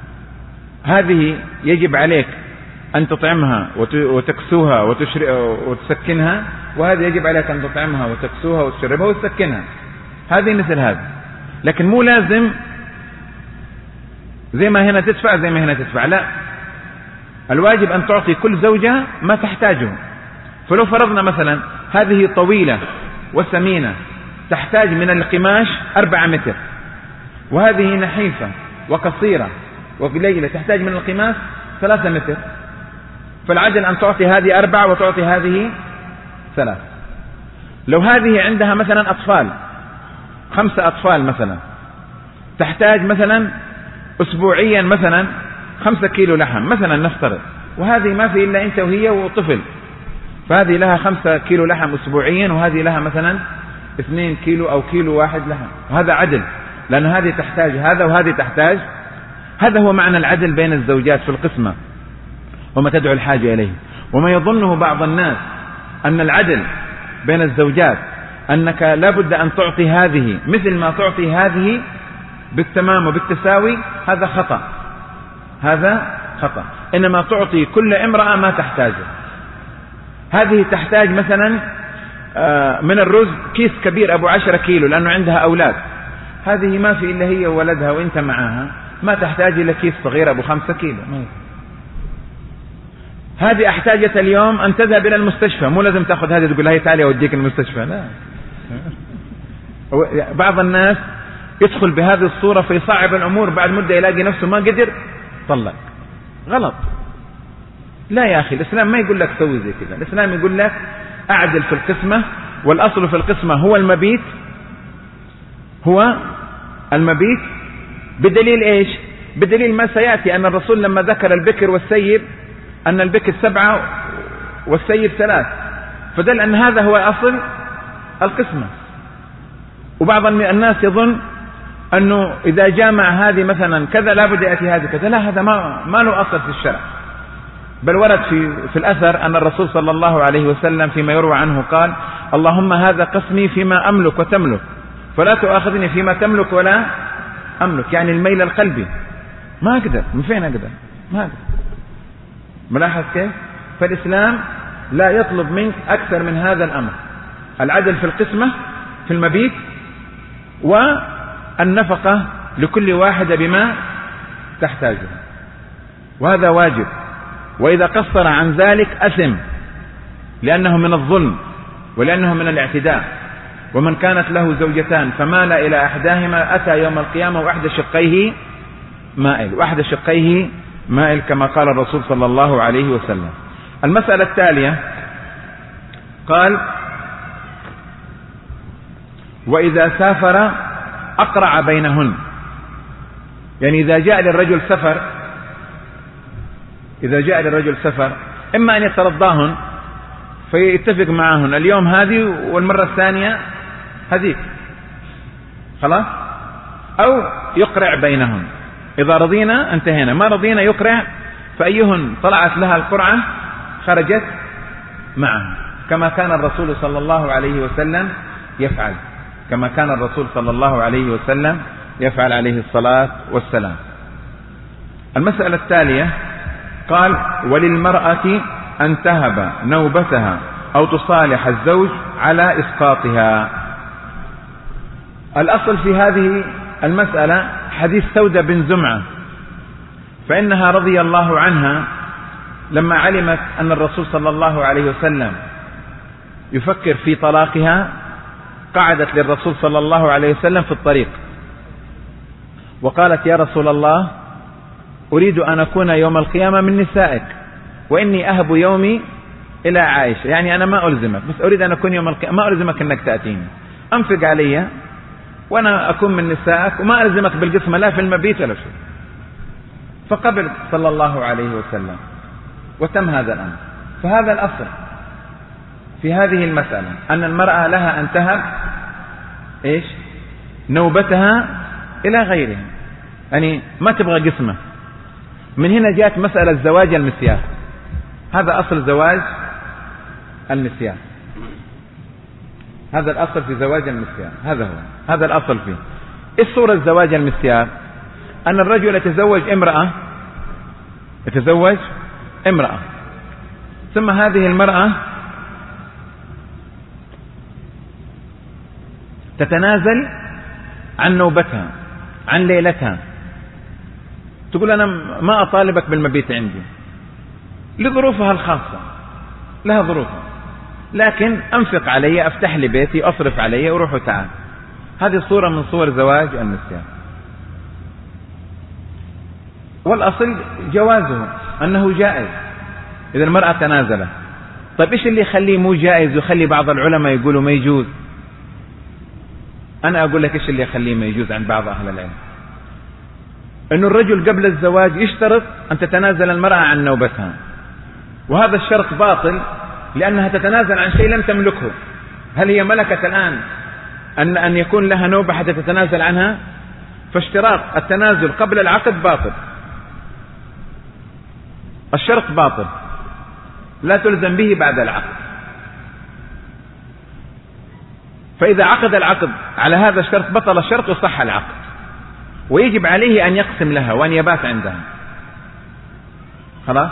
S1: هذه يجب عليك أن تطعمها وتكسوها وتسكنها، وهذه يجب عليك أن تطعمها وتكسوها وتشربها وتسكنها. هذه مثل هذا، لكن مو لازم زي ما هنا تدفع زي ما هنا تدفع، لا، الواجب أن تعطي كل زوجة ما تحتاجه. فلو فرضنا مثلا هذه طويلة وسمينة تحتاج من القماش أربعة متر، وهذه نحيفة وقصيرة وقليلة تحتاج من القماش ثلاثة متر، فالعدل أن تعطي هذه أربعة وتعطي هذه ثلاث. لو هذه عندها مثلا أطفال، خمسة أطفال مثلا، تحتاج مثلا أسبوعيا مثلا خمسة كيلو لحم مثلا نفترض، وهذه ما في إلا أنت وهي وطفل، فهذه لها خمسة كيلو لحم أسبوعيا، وهذه لها مثلا اثنين كيلو أو كيلو واحد لحم، وهذا عدل، لأن هذه تحتاج هذا وهذه تحتاج. هذا هو معنى العدل بين الزوجات في القسمة وما تدعو الحاجة إليه. وما يظنه بعض الناس أن العدل بين الزوجات أنك لابد أن تعطي هذه مثل ما تعطي هذه بالتمام وبالتساوي، هذا خطأ، هذا خطأ. إنما تعطي كل امرأة ما تحتاجه. هذه تحتاج مثلا من الرز كيس كبير أبو عشرة كيلو لأنه عندها أولاد، هذه ما في إلا هي وولدها وإنت معها، ما تحتاج إلى كيس صغير أبو خمسة كيلو. هذه احتاجت اليوم أن تذهب إلى المستشفى، مو لازم تأخذ هذه تقول لها تعالي أوديك المستشفى، لا. بعض الناس يدخل بهذه الصورة فيصعب الأمور، بعد مدة يلاقي نفسه ما قدر طلق. غلط، لا يا أخي، الإسلام ما يقول لك سوي زي كذا. الإسلام يقول لك أعدل في القسمة، والأصل في القسمة هو المبيت، هو المبيت بدليل إيش؟ بدليل ما سيأتي أن الرسول لما ذكر البكر والسيب أن البكر سبعة والسيب ثلاث، فدل أن هذا هو أصل القسمة. وبعض الناس يظن أنه إذا جامع هذه مثلا كذا لابد يأتي هذه كذا، لا، هذا ما, ما له أصل في الشرع. بل ورد في, في الأثر أن الرسول صلى الله عليه وسلم فيما يروى عنه قال: اللهم هذا قسمي فيما أملك وتملك، فلا تؤاخذني فيما تملك ولا أملك، يعني الميل القلبي، ما أقدر، من فين أقدر؟ ما أقدر. ملاحظ كيف؟ فالإسلام لا يطلب منك أكثر من هذا الأمر، العدل في القسمة في المبيت، والنفقة لكل واحدة بما تحتاجه، وهذا واجب. وإذا قصر عن ذلك أثم، لأنه من الظلم ولأنه من الاعتداء. ومن كانت له زوجتان فمال إلى أحداهما أتى يوم القيامة وأحد شقيه مائل، وأحد شقيه مائل كما قال الرسول صلى الله عليه وسلم. المسألة التالية قال: وإذا سافر أقرع بينهن، يعني إذا جاء للرجل سفر إذا جاء للرجل سفر إما أن يترضاهن فيتفق معهن اليوم هذه والمرة الثانية هذيك، خلاص، أو يقرع بينهن. إذا رضينا انتهينا، ما رضينا يقرع، فأيهن طلعت لها القرعة خرجت معه، كما كان الرسول صلى الله عليه وسلم يفعل كما كان الرسول صلى الله عليه وسلم يفعل عليه الصلاة والسلام. المسألة التالية قال: وللمرأة أن تهب نوبتها أو تصالح الزوج على إسقاطها. الأصل في هذه المسألة حديث سودة بن زمعة، فإنها رضي الله عنها لما علمت أن الرسول صلى الله عليه وسلم يفكر في طلاقها قعدت للرسول صلى الله عليه وسلم في الطريق وقالت: يا رسول الله، أريد أن أكون يوم القيامة من نسائك، وإني أهب يومي إلى عائشة، يعني أنا ما ألزمك، بس أريد أن أكون يوم القيامة، ما ألزمك أنك تأتيني، أنفق علي وأنا أكون من نسائك، وما ألزمك بالقسمة لا في المبيت ولا شيء. فقبل صلى الله عليه وسلم وتم هذا الأمر. فهذا الأصل في هذه المسألة، أن المرأة لها أن تهب إيش؟ نوبتها إلى غيرها، يعني ما تبغى قسمة. من هنا جاءت مسألة زواج المسيار، هذا أصل زواج المسيار، هذا الأصل في زواج المسيار، هذا هو هذا الأصل فيه. إيش صورة زواج المسيار؟ أن الرجل يتزوج امرأة يتزوج امرأة، ثم هذه المرأة تتنازل عن نوبتها، عن ليلتها، تقول أنا ما أطالبك بالمبيت عندي لظروفها الخاصة، لها ظروفها، لكن أنفق علي، أفتح لي بيتي، أصرف علي، وروح وتعال. هذه صورة من صور زواج النسيان. والأصل جوازه، أنه جائز إذا المرأة تنازلت. طيب إيش اللي يخليه مو جائز ويخلي بعض العلماء يقولوا ما يجوز؟ أنا أقول لك إيش اللي يخليه ما يجوز عند بعض أهل العلم. إنه الرجل قبل الزواج يشترط أن تتنازل المرأة عن نوبتها، وهذا الشرط باطل لأنها تتنازل عن شيء لم تملكه. هل هي ملكت الآن أن أن يكون لها نوبة حتى تتنازل عنها؟ فاشتراط التنازل قبل العقد باطل، الشرط باطل، لا تلزم به بعد العقد. فإذا عقد العقد على هذا الشرط بطل الشرط وصح العقد، ويجب عليه أن يقسم لها وأن يبات عندها. خلاص.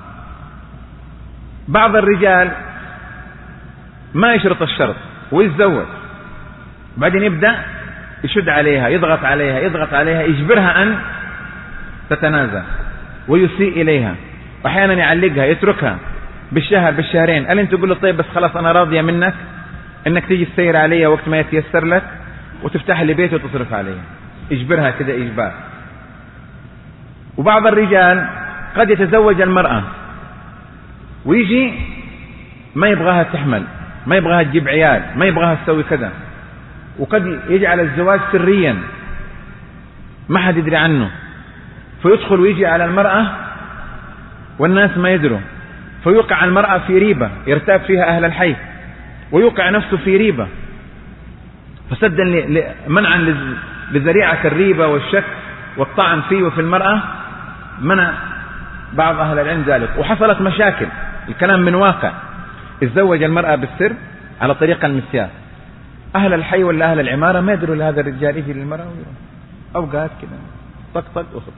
S1: بعض الرجال ما يشرط الشرط ويتزوج، بعدين يبدأ يشد عليها، يضغط عليها يضغط عليها يجبرها أن تتنازل ويسيء إليها، وأحيانا يعلقها، يتركها بالشهر بالشهرين. هل أنت تقول له طيب بس خلاص أنا راضية منك أنك تيجي تسير علي وقت ما يتيسر لك وتفتح لي بيت وتصرف علي؟ يجبرها كده إجبار. وبعض الرجال قد يتزوج المرأة ويجي ما يبغاها تحمل، ما يبغاها تجيب عيال، ما يبغاها تسوي كذا، وقد يجعل الزواج سريا ما حد يدري عنه، فيدخل ويجي على المرأة والناس ما يدروا، فيوقع المرأة في ريبة يرتاب فيها أهل الحي، ويوقع نفسه في ريبة. فسدا منعا لذريعة الريبة والشك والطعن فيه وفي المرأة منع بعض أهل العلم ذلك، وحصلت مشاكل. الكلام من واقع. اتزوج المرأة بالسر على طريق المسيار، أهل الحي ولا أهل العمارة ما يدروا لهذا الرجال يجي للمرأة ويروح أوقات كده طق طق وخط.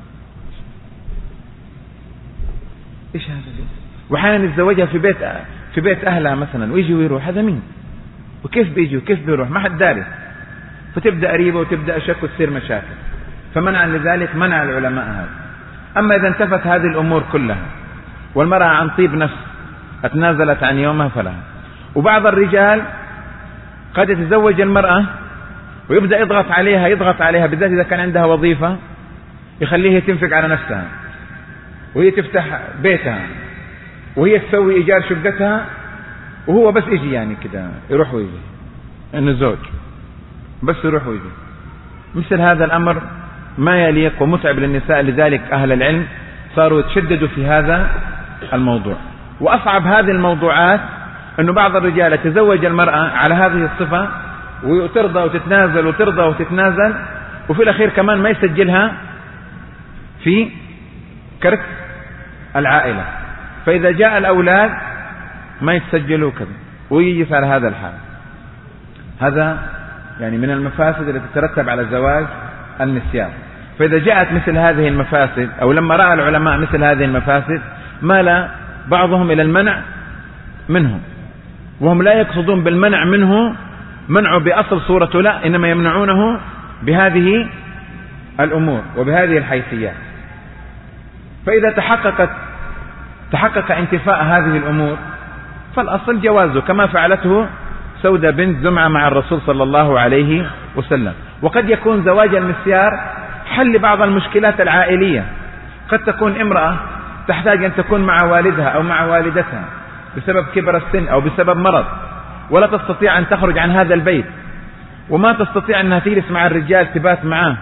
S1: إيش هذا؟ وحين يتزوجها في بيت في بيت أهلها مثلا ويجي ويروح، هذا مين؟ وكيف بيجي وكيف بيروح؟ ما حد داري. فتبدأ ريبة وتبدأ شك وتصير مشاكل. فمنع لذلك منع العلماء هذا. أما إذا انتفت هذه الأمور كلها والمرأة عن طيب نفس اتنازلت عن يومها فلها. وبعض الرجال قد يتزوج المرأة ويبدأ يضغط عليها يضغط عليها بالذات إذا كان عندها وظيفة، يخليها تنفق على نفسها وهي تفتح بيتها وهي تسوي إيجار شقتها، وهو بس يجي يعني كده يروح ويجي، إنه زوج بس يروح ويجي. مثل هذا الأمر ما يليق ومتعب للنساء. لذلك أهل العلم صاروا يتشددوا في هذا الموضوع. وأصعب هذه الموضوعات أنه بعض الرجال يتزوج المرأة على هذه الصفة وترضى وتتنازل وترضى وتتنازل، وفي الأخير كمان ما يسجلها في كرت العائلة، فإذا جاء الأولاد ما يتسجلوا كذا ويجي على هذا الحال. هذا يعني من المفاسد التي تترتب على زواج النسيان. فإذا جاءت مثل هذه المفاسد أو لما رأى العلماء مثل هذه المفاسد مال بعضهم إلى المنع منه، وهم لا يقصدون بالمنع منه منعه بأصل صورته، لا، إنما يمنعونه بهذه الأمور وبهذه الحيثيات. فإذا تحققت تحقق انتفاء هذه الأمور فالأصل جوازه، كما فعلته سودة بنت زمعة مع الرسول صلى الله عليه وسلم. وقد يكون زواج المسيار حل بعض المشكلات العائلية. قد تكون امرأة تحتاج أن تكون مع والدها أو مع والدتها بسبب كبر السن أو بسبب مرض، ولا تستطيع أن تخرج عن هذا البيت، وما تستطيع أنها تجلس مع الرجال تبات معاه،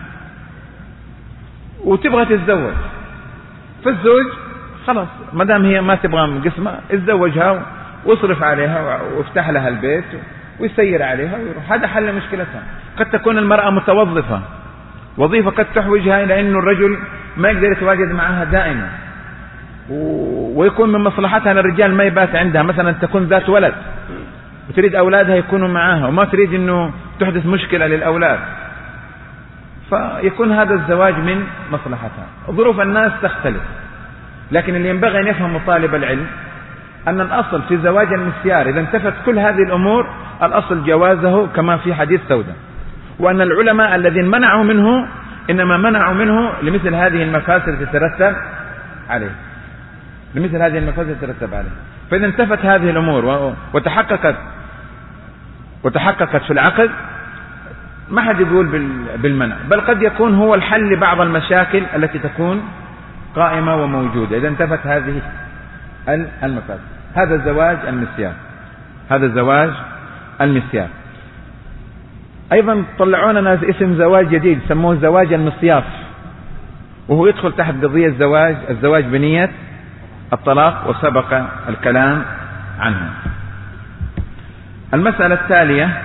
S1: وتبغى تتزوج. فالزوج خلاص ما دام هي ما تبغى قسمة اتزوجها واصرف عليها وافتح لها البيت ويسير عليها ويروح. هذا حل مشكلتها. قد تكون المرأة متوظفة، وظيفة قد تحوجها إلى أن الرجل ما يقدر يتواجد معها دائما، ويكون من مصلحتها أن الرجال ما يبات عندها، مثلا تكون ذات ولد وتريد أولادها يكونوا معها وما تريد أنه تحدث مشكلة للأولاد، فيكون هذا الزواج من مصلحتها. ظروف الناس تختلف. لكن اللي ينبغي أن يفهم طالب العلم أن الأصل في زواج المسيار إذا انتفت كل هذه الأمور الأصل جوازه كما في حديث سودة، وأن العلماء الذين منعوا منه إنما منعوا منه لمثل هذه المفاسد تترتب عليه لمثل هذه المفاسد تترتب عليه. فإذا انتفت هذه الأمور وتحققت وتحققت في العقد ما حد يقول بالمنع، بل قد يكون هو الحل لبعض المشاكل التي تكون قائمة وموجودة إذا انتفت هذه المفاسد. هذا الزواج المسيار هذا الزواج المسيار. أيضا طلعونا ناس اسم زواج جديد سموه زواج المصياف، وهو يدخل تحت قضية الزواج الزواج بنية الطلاق، وسبق الكلام عنها. المسألة التالية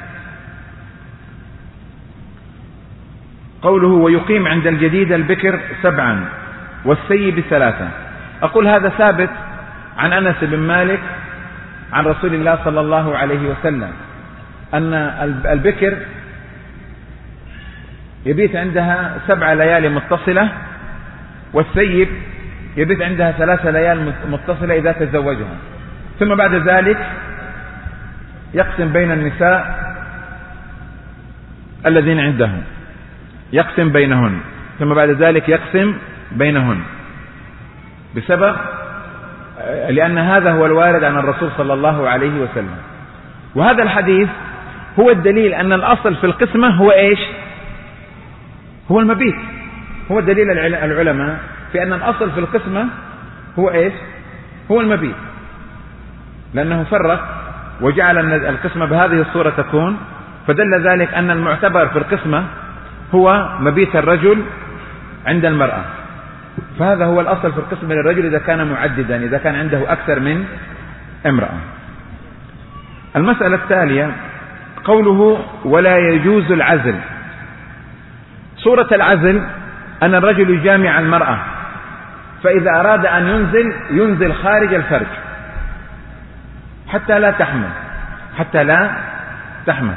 S1: قوله ويقيم عند الجديد البكر سبعا والسيب ثلاثة. أقول هذا ثابت عن أنس بن مالك عن رسول الله صلى الله عليه وسلم أن البكر يبيت عندها سبع ليالي متصلة، والسيب يبيت عندها ثلاث ليال متصلة إذا تزوجها، ثم بعد ذلك يقسم بين النساء الذين عنده يقسم بينهن ثم بعد ذلك يقسم بينهن بسبب لأن هذا هو الوارد عن الرسول صلى الله عليه وسلم. وهذا الحديث هو الدليل أن الأصل في القسمة هو إيش؟ هو المبيت. هو دليل العلماء في أن الأصل في القسمة هو إيش؟ هو المبيت، لأنه فرق وجعل القسمة بهذه الصورة تكون، فدل ذلك أن المعتبر في القسمة هو مبيت الرجل عند المرأة. فهذا هو الأصل في القسمة للرجل إذا كان معددا، إذا كان عنده أكثر من امرأة. المسألة التالية قوله ولا يجوز العزل. صورة العزل أن الرجل يجامع المرأة، فإذا أراد أن ينزل ينزل خارج الفرج حتى لا تحمل حتى لا تحمل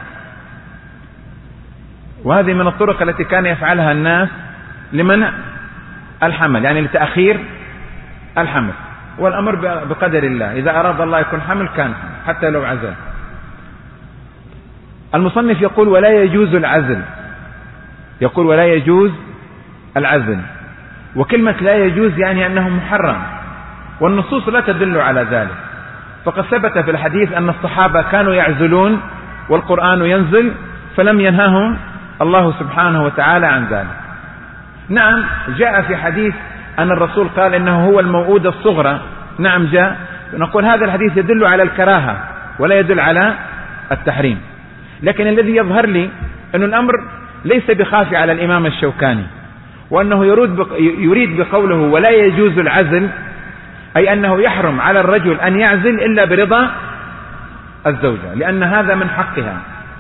S1: وهذه من الطرق التي كان يفعلها الناس لمنع الحمل، يعني لتأخير الحمل، والأمر بقدر الله، إذا أراد الله يكون حمل كان حتى لو عزل. المصنف يقول ولا يجوز العزل، يقول ولا يجوز العزل، وكلمة لا يجوز يعني أنه محرم، والنصوص لا تدل على ذلك. فقد ثبت في الحديث أن الصحابة كانوا يعزلون والقرآن ينزل فلم ينههم الله سبحانه وتعالى عن ذلك. نعم جاء في حديث أن الرسول قال إنه هو الموؤودة الصغرى، نعم جاء، نقول هذا الحديث يدل على الكراهة ولا يدل على التحريم. لكن الذي يظهر لي أن الأمر ليس بخافي على الإمام الشوكاني، وأنه يريد بقوله ولا يجوز العزل أي أنه يحرم على الرجل أن يعزل إلا برضا الزوجة، لأن هذا من حقها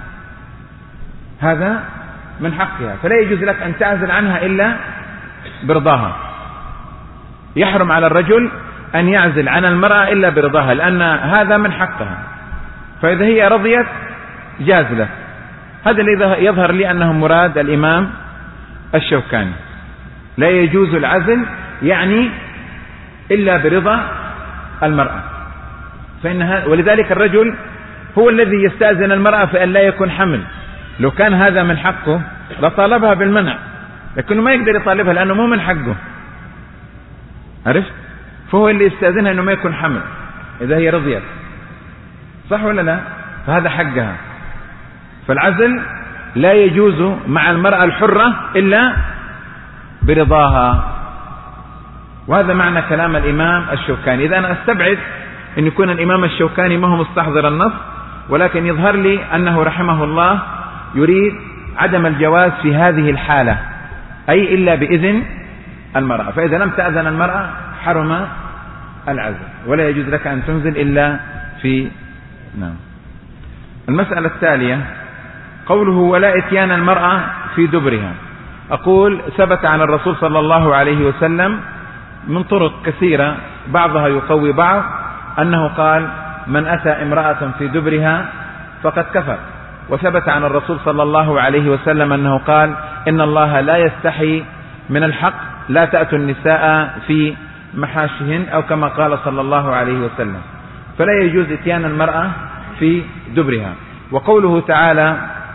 S1: هذا من حقها فلا يجوز لك أن تعزل عنها إلا برضاها. يحرم على الرجل أن يعزل عن المرأة إلا برضاها، لأن هذا من حقها، فإذا هي رضيت جاز له. هذا الذي يظهر لي أنه مراد الإمام الشوكاني، لا يجوز العزل يعني إلا برضا المرأة، فإنها ولذلك الرجل هو الذي يستأذن المرأة فإن لا يكون حمل. لو كان هذا من حقه لطالبها بالمنع، لكنه ما يقدر يطالبها لأنه مو من حقه، عرفت؟ فهو اللي يستأذنها أنه ما يكون حمل إذا هي رضيت، صح ولا لا؟ فهذا حقها. فالعزل لا يجوز مع المرأة الحرة إلا برضاها، وهذا معنى كلام الإمام الشوكاني. إذا أنا أستبعد أن يكون الإمام الشوكاني ما هو مستحضر النص، ولكن يظهر لي أنه رحمه الله يريد عدم الجواز في هذه الحالة، أي إلا بإذن المرأة. فإذا لم تأذن المرأة حرم العزل، ولا يجوز لك أن تنزل إلا في نعم. المسألة التالية قوله ولا إتيان المرأة في دبرها. أقول ثبت عن الرسول صلى الله عليه وسلم من طرق كثيرة بعضها يقوي بعض أنه قال من أتى امرأة في دبرها فقد كفر. وثبت عن الرسول صلى الله عليه وسلم أنه قال إن الله لا يستحي من الحق لا تأتوا النساء في محاشهن أو كما قال صلى الله عليه وسلم، فلا يجوز إتيان المرأة في دبرها. وقوله تعالى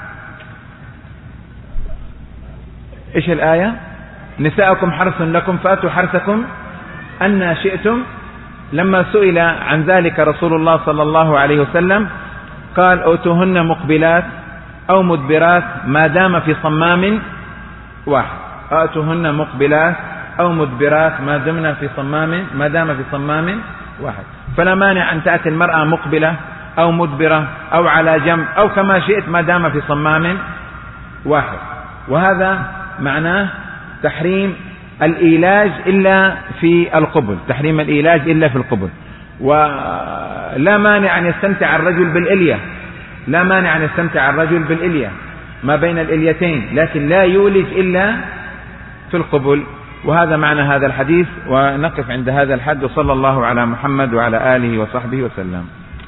S1: إيش الآية؟ نساءكم حرث لكم فأتوا حرثكم أن شئتم. لما سئل عن ذلك رسول الله صلى الله عليه وسلم قال أوتوهن مقبلات أو مدبرات ما دام في صمام واحد. أوتوهن مقبلات أو مدبرات ما دمنا في صمام ما دام في صمام واحد. فلا مانع أن تأتي المرأة مقبلة أو مدبرة أو على جنب أو كما شئت ما دام في صمام واحد. وهذا معناه تحريم الإيلاج إلا في القبل، تحريم الإيلاج إلا في القبل. ولا مانع أن يستمتع الرجل بالإلية، لا مانع أن يستمتع الرجل بالإلية ما بين الإليتين، لكن لا يولج إلا في القبل. وهذا معنى هذا الحديث. ونقف عند هذا الحد، وصلى الله على محمد وعلى آله وصحبه وسلم.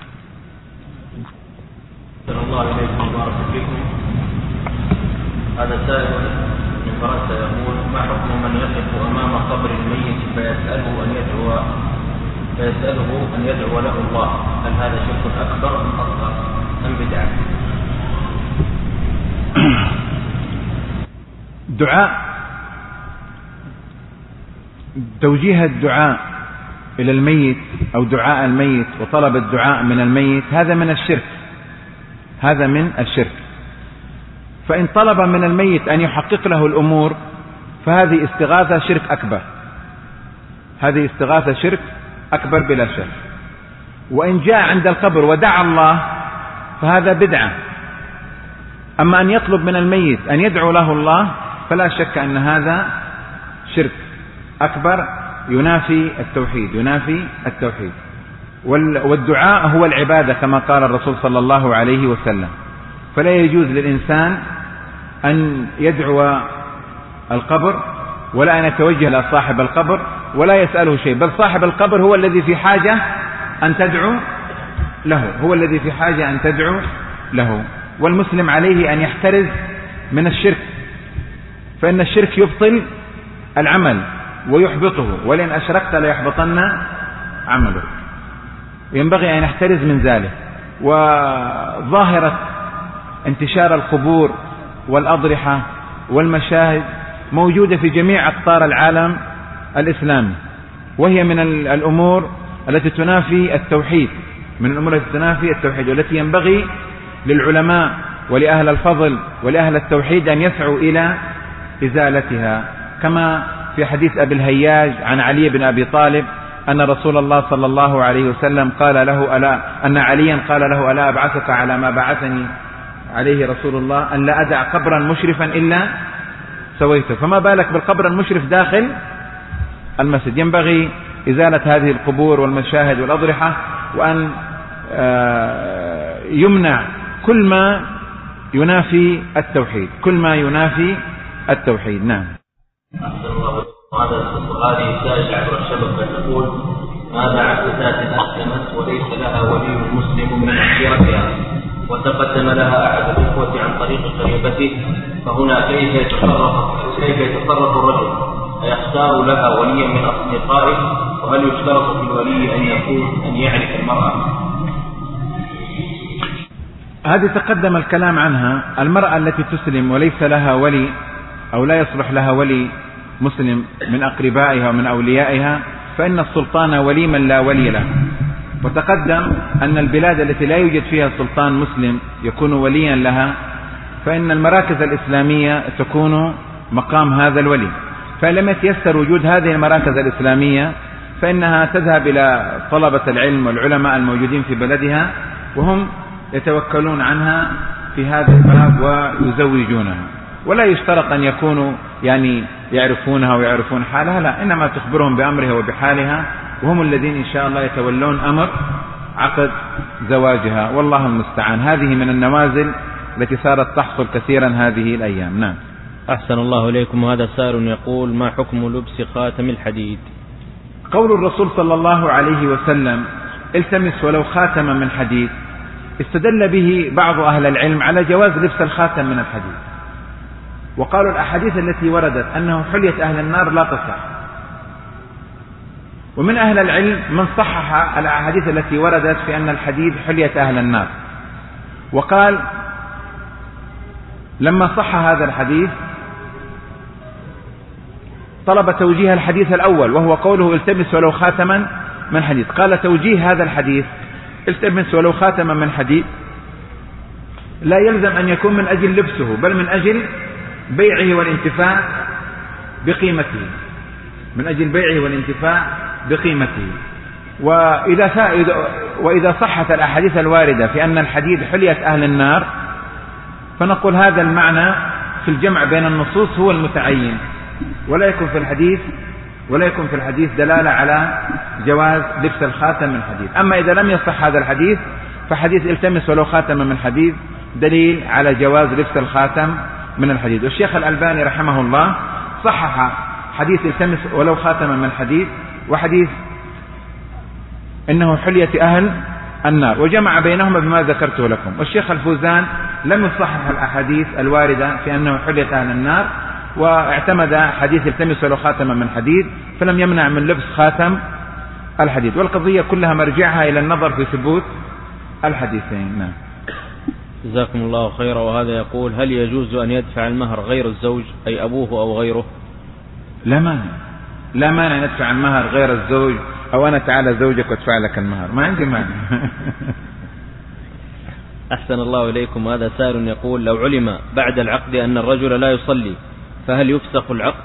S2: الله إليكم وبارك فيكم. هذا سائل من فرنسا يقول: ما حكم من يقف أمام قبر الميت فيسأله أن يدعو فيسأله أن يدعو له الله؟ هل هذا شرك أكبر أم أصغر أم بدعة؟
S1: دعاء توجيه الدعاء إلى الميت أو دعاء الميت وطلب الدعاء من الميت هذا من الشرك، هذا من الشرك. فإن طلب من الميت أن يحقق له الأمور فهذه استغاثة شرك أكبر، هذه استغاثة شرك أكبر بلا شك. وإن جاء عند القبر ودعا الله فهذا بدعة. أما أن يطلب من الميت أن يدعو له الله فلا شك أن هذا شرك أكبر ينافي التوحيد، ينافي التوحيد. والدعاء هو العبادة كما قال الرسول صلى الله عليه وسلم. فلا يجوز للإنسان أن يدعو القبر ولا أن يتوجه إلى صاحب القبر ولا يسأله شيء، بل صاحب القبر هو الذي في حاجة أن تدعو له، هو الذي في حاجة أن تدعو له. والمسلم عليه أن يحترز من الشرك، فإن الشرك يبطل العمل ويحبطه، ولئن أشركت ليحبطن عمله. ينبغي أن يحترز من ذلك. وظاهرة انتشار القبور والأضرحة والمشاهد موجودة في جميع أقطار العالم الإسلامي، وهي من الأمور التي تنافي التوحيد، من الأمور التي تنافي التوحيد، والتي ينبغي للعلماء ولأهل الفضل ولأهل التوحيد أن يسعوا إلى إزالتها. كما في حديث أبي الهياج عن علي بن أبي طالب أن رسول الله صلى الله عليه وسلم قال له ألا أن عليا قال له ألا أبعثك على ما بعثني عليه رسول الله أن لا أدع قبرا مشرفا إلا سويته، فما بالك بالقبر المشرف داخل المسجد. ينبغي إزالة هذه القبور والمشاهد والأضرحة، وأن يمنع كل ما ينافي التوحيد، كل ما ينافي التوحيد. نعم.
S2: هذه سائل عبر الشبكة تقول: ماذا عن فتاة أسلمت وليس لها ولي مسلم من عشيرتها وتقدم لها أحد الإخوة عن طريق قريبته، فهنا كيف يتصرف كيف يتصرف الرجل؟ أيختار لها وليا من أصدقائه؟ وهل يشترط في الولي أن يكون أن يعرف المرأة؟
S1: هذه تقدم الكلام عنها. المرأة التي تسلم وليس لها ولي أو لا يصلح لها ولي مسلم من أقربائها ومن أوليائها، فإن السلطان ولي من لا ولي له. وتقدم أن البلاد التي لا يوجد فيها سلطان مسلم يكون وليا لها، فإن المراكز الإسلامية تكون مقام هذا الولي. فلم يتيسر وجود هذه المراكز الإسلامية فإنها تذهب إلى طلبة العلم والعلماء الموجودين في بلدها، وهم يتوكلون عنها في هذا الباب ويزوجونها. ولا يشترط أن يكونوا يعني يعرفونها ويعرفون حالها، لا، إنما تخبرهم بأمرها وبحالها، وهم الذين إن شاء الله يتولون أمر عقد زواجها، والله المستعان. هذه من النوازل التي صارت تحصل كثيرا هذه الأيام. نعم.
S3: أحسن الله إليكم. هذا سائل يقول: ما حكم لبس خاتم الحديد؟
S1: قول الرسول صلى الله عليه وسلم: التمس ولو خاتما من حديد، استدل به بعض أهل العلم على جواز لبس الخاتم من الحديد، وقالوا الأحاديث التي وردت أنه حلية أهل النار لا تصح. ومن أهل العلم من صحح الأحاديث التي وردت في أن الحديد حلية أهل النار، وقال لما صح هذا الحديث طلب توجيه الحديث الأول وهو قوله التمس ولو خاتما من حديد. قال توجيه هذا الحديث التمس ولو خاتما من حديد لا يلزم أن يكون من أجل لبسه، بل من أجل بيعه والانتفاع بقيمته، من أجل بيعه والانتفاع بقيمته. وإذا وإذا صحت الأحاديث الواردة في أن الحديد حلية أهل النار فنقول هذا المعنى في الجمع بين النصوص هو المتعين، ولا يكون في الحديث ولا يكون في الحديث دلالة على جواز لبس الخاتم من حديد. أما إذا لم يصح هذا الحديث فحديث التمس ولو خاتم من حديد دليل على جواز لبس الخاتم من الحديد. والشيخ الألباني رحمه الله صحح حديث التمس ولو خاتم من حديد وحديث إنه حلية أهل النار، وجمع بينهما بما ذكرته لكم. والشيخ الفوزان لم يصحح الأحاديث الواردة في أنه حلية أهل النار، واعتمد حديث التمس ولو خاتم من حديد، فلم يمنع من لبس خاتم الحديد. والقضية كلها مرجعها إلى النظر في ثبوت الحديثين. نعم.
S3: جزاكم الله خيرا. وهذا يقول هل يجوز أن يدفع المهر غير الزوج أي أبوه أو غيره؟
S1: لا مانع، لا مانع ندفع المهر غير الزوج، أو أنا تعالى زوجك وادفع لك المهر، ما عندي مانع.
S3: أحسن الله إليكم. هذا سائل يقول لو علم بعد العقد أن الرجل لا يصلي فهل يفسخ العقد؟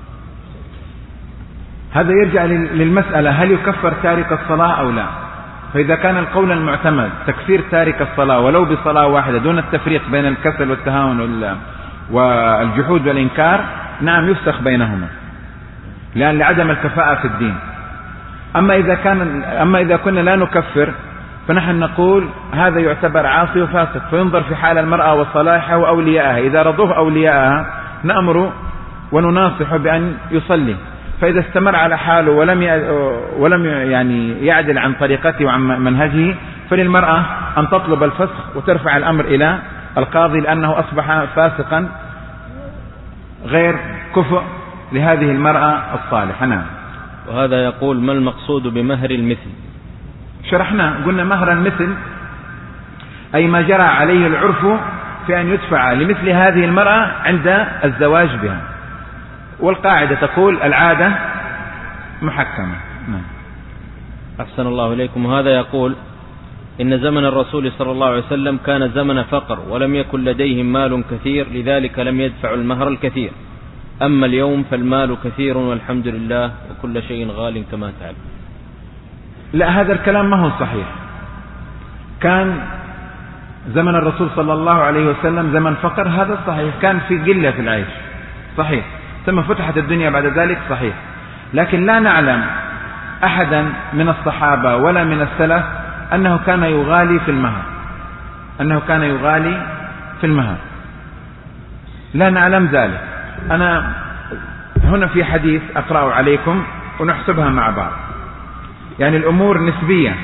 S1: هذا يرجع للمسألة هل يكفر تارك الصلاة أو لا. فإذا كان القول المعتمد تكفير تارك الصلاة ولو بصلاة واحدة دون التفريق بين الكسل والتهاون والجحود والإنكار، نعم يفسخ بينهما، لأن لعدم الكفاءة في الدين. أما إذا كان أما إذا كنا لا نكفر فنحن نقول هذا يعتبر عاصي وفاسق، فينظر في حال المرأة وصلاحها وأوليائها، إذا رضوه أوليائها نأمر ونناصح بأن يصلي، فإذا استمر على حاله ولم ولم يعني يعدل عن طريقته وعن منهجه فللمرأة أن تطلب الفسخ وترفع الأمر إلى القاضي، لأنه أصبح فاسقا غير كفء لهذه المرأة الصالحة. نعم.
S3: وهذا يقول ما المقصود بمهر المثل؟
S1: شرحنا قلنا مهر المثل أي ما جرى عليه العرف في أن يدفع لمثل هذه المرأة عند الزواج بها، والقاعدة تقول العادة محكمة. نعم.
S3: أحسن الله إليكم. وهذا يقول إن زمن الرسول صلى الله عليه وسلم كان زمن فقر ولم يكن لديهم مال كثير، لذلك لم يدفعوا المهر الكثير. أما اليوم فالمال كثير والحمد لله وكل شيء غال كما تعلم.
S1: لا، هذا الكلام ما هو صحيح. كان زمن الرسول صلى الله عليه وسلم زمن فقر، هذا صحيح، كان في قلة في العيش صحيح، ثم فتحت الدنيا بعد ذلك صحيح، لكن لا نعلم أحدا من الصحابة ولا من السلف أنه كان يغالي في المهر، أنه كان يغالي في المهر، لا نعلم ذلك. أنا هنا في حديث أقرأ عليكم ونحسبها مع بعض، يعني الأمور نسبية.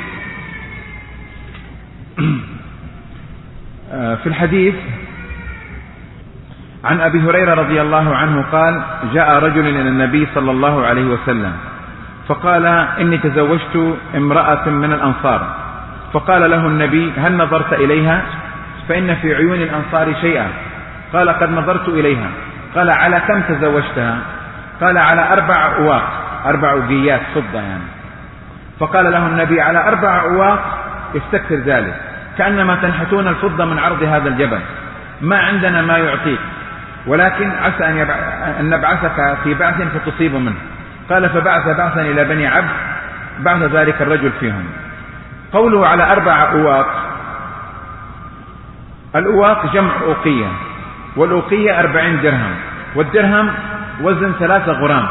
S1: في الحديث عن أبي هريرة رضي الله عنه قال جاء رجل إلى النبي صلى الله عليه وسلم فقال إني تزوجت امرأة من الأنصار، فقال له النبي هل نظرت إليها؟ فإن في عيون الأنصار شيئا. قال قد نظرت إليها. قال على كم تزوجتها؟ قال على أربع أواق، أربع أوقيات فضة يعني. فقال له النبي على أربع أواق يستكثر ذلك، كأنما تنحتون الفضة من عرض هذا الجبل، ما عندنا ما يعطيك، ولكن عسى أن, يبع... أن نبعثك في بعث فتصيب منه. قال فبعث بعثا إلى بني عبد، بعث ذلك الرجل فيهم. قوله على أربع أواق، الأواق جمع أوقية، والأوقية أربعين درهم، والدرهم وزن ثلاثة غرام.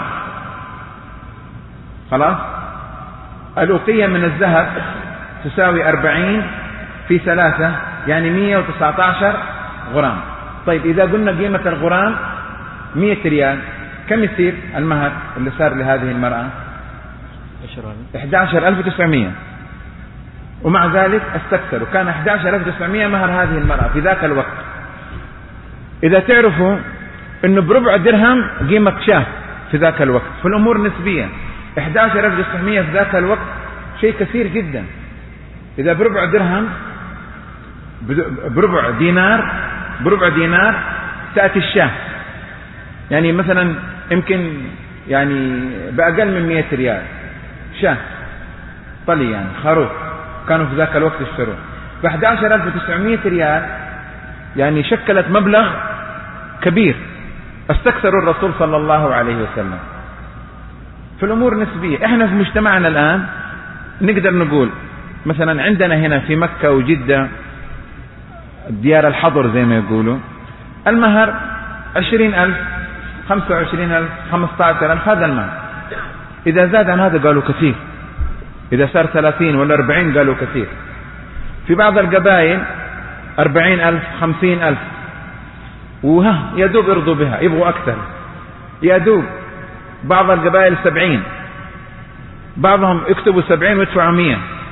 S1: خلاص، الأوقية من الذهب تساوي أربعين في ثلاثة يعني مية وتسعة عشر غرام. طيب إذا قلنا قيمة الغرام مية ريال، كم يصير المهر اللي صار لهذه المرأة؟ أحد عشر ألف وتسعمية. ومع ذلك استكثروا، كان أحد عشر ألف وتسعمية مهر هذه المرأة في ذاك الوقت. إذا تعرفوا أنه بربع درهم قيمة شاه في ذاك الوقت، فالأمور نسبية. أحد عشر ألف وتسعمائة في ذاك الوقت شيء كثير جدا. إذا بربع درهم بربع دينار بربع دينار تأتي الشاة، يعني مثلا يمكن يعني بأقل من مئة ريال شاة طلي، يعني خروف كانوا في ذاك الوقت يشترون بأحد عشر ألف وتسعمائة ريال، يعني شكلت مبلغ كبير استكثر الرسول صلى الله عليه وسلم. في الأمور نسبية. احنا في مجتمعنا الآن نقدر نقول مثلا عندنا هنا في مكة وجدة ديار الحضر زي ما يقولوا، المهر عشرين ألف خمسة وعشرين ألف خمسة عشر ألف، هذا المهر. إذا زاد عن هذا قالوا كثير، إذا صار ثلاثين ولا أربعين قالوا كثير. في بعض القبائل أربعين ألف خمسين ألف، وها يدوب يرضوا بها، يبغوا أكثر يدوب. بعض القبائل سبعين، بعضهم يكتبوا سبعين ويدفعوا مية،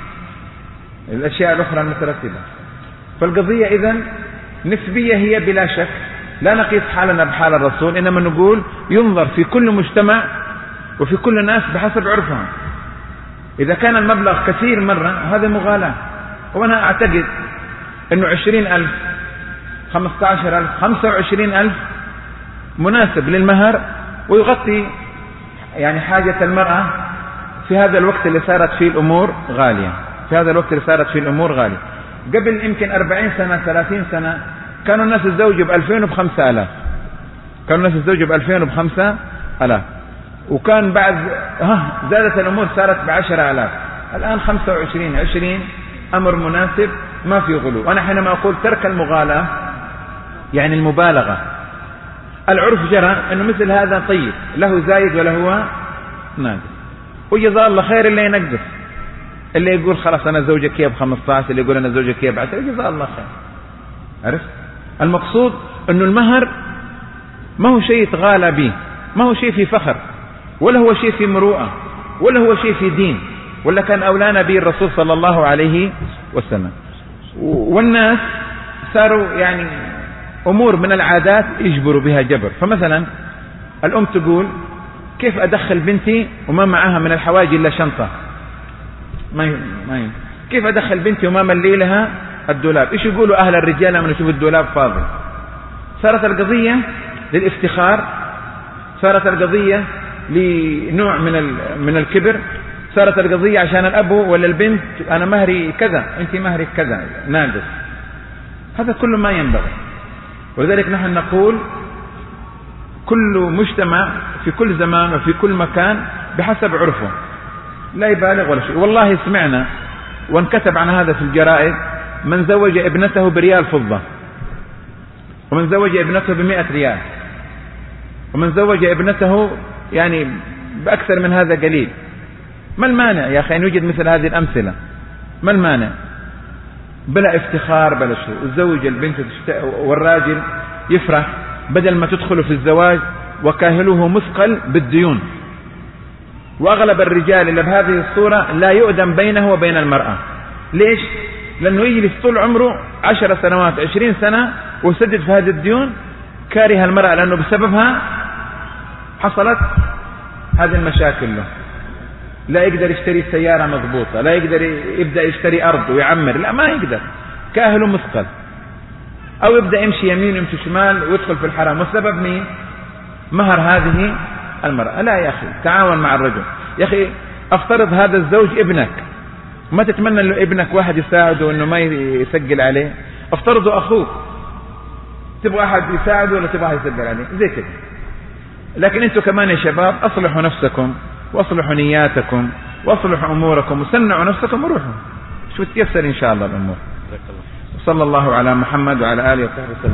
S1: الأشياء الأخرى المترتبة. فالقضية إذن نسبية هي بلا شك، لا نقيس حالنا بحال الرسول، إنما نقول ينظر في كل مجتمع وفي كل ناس بحسب عرفهم. إذا كان المبلغ كثير مرة هذا مغالاة، وأنا أعتقد أنه عشرين ألف خمسة عشر ألف خمسة وعشرين ألف مناسب للمهر ويغطي يعني حاجة المرأة في هذا الوقت اللي صارت فيه الأمور غالية. في هذا الوقت اللي صارت فيه الأمور غالية. قبل يمكن أربعين سنة ثلاثين سنة كانوا الناس يتزوجوا بألفين وبخمسة آلاف، كانوا الناس يتزوجوا بألفين وبخمسة آلاف، وكان بعد ها زادت الأمور صارت بعشرة آلاف. الآن خمسة وعشرين عشرين أمر مناسب، ما في غلو. وأنا حينما أقول ترك المغالاة يعني المبالغة. العرف جرى أنه مثل هذا طيب، له زايد ولا هو ناقص، وجزاه الله خير اللي ينقص، اللي يقول خلاص أنا زوجك يا بخمسة عشر، اللي يقول أنا زوجك يا بعشرة، جزاه الله خير. عرفت؟ المقصود أنه المهر ما هو شيء يتغالى به، ما هو شيء في فخر، ولا هو شيء في مروءة، ولا هو شيء في دين، ولا كان أولانا به الرسول صلى الله عليه وسلم. والناس صاروا يعني أمور من العادات يجبروا بها جبر. فمثلا الأم تقول كيف أدخل بنتي وما معها من الحواجز إلا شنطة، ما ما كيف أدخل بنتي وما ملي لها الدولاب. إيش يقولوا أهل الرجال لما يشوفوا الدولاب فاضي؟ صارت القضية للافتخار، صارت القضية لنوع من من الكبر، صارت القضية عشان الأب ولا البنت أنا مهري كذا أنت مهري كذا ناقص. هذا كله ما ينبغي. ولذلك نحن نقول كل مجتمع في كل زمان وفي كل مكان بحسب عرفه، لا يبالغ ولا شيء. والله سمعنا وانكتب عن هذا في الجرائد، من زوج ابنته بريال فضة، ومن زوج ابنته بمئة ريال، ومن زوج ابنته يعني بأكثر من هذا قليل. ما المانع يا أخي أن يوجد مثل هذه الأمثلة؟ ما المانع؟ بلا افتخار بلا شيء. الزوج البنت والراجل يفرح بدل ما تدخلوا في الزواج وكاهلوه مثقل بالديون. وأغلب الرجال اللي بهذه الصورة لا يؤدم بينه وبين المرأة. ليش؟ لأنه يجلس طول عمره عشر سنوات عشرين سنة ويسدد في هذه الديون، كاره المرأة لأنه بسببها حصلت هذه المشاكل له. لا يقدر يشتري سيارة مضبوطة، لا يقدر يبدأ يشتري أرض ويعمر، لا ما يقدر، كاهله مثقل. أو يبدأ يمشي يمين يمشي شمال ويدخل في الحرام، والسبب مين؟ مهر هذه المرأة. لا يا أخي، تعاون مع الرجل. يا أخي أفترض هذا الزوج ابنك، ما تتمنى له ابنك واحد يساعده إنه ما يسجل عليه؟ أفترضه أخوك، تبغى أحد يساعده ولا تبغى يسجل عليه زي كده. لكن أنتم كمان يا شباب أصلحوا نفسكم واصلحوا نياتكم واصلحوا أموركم وسنعوا نفسكم وروحوا، شو تيسر إن شاء الله الأمور. صلى الله على محمد وعلى آله وصحبه وسلم.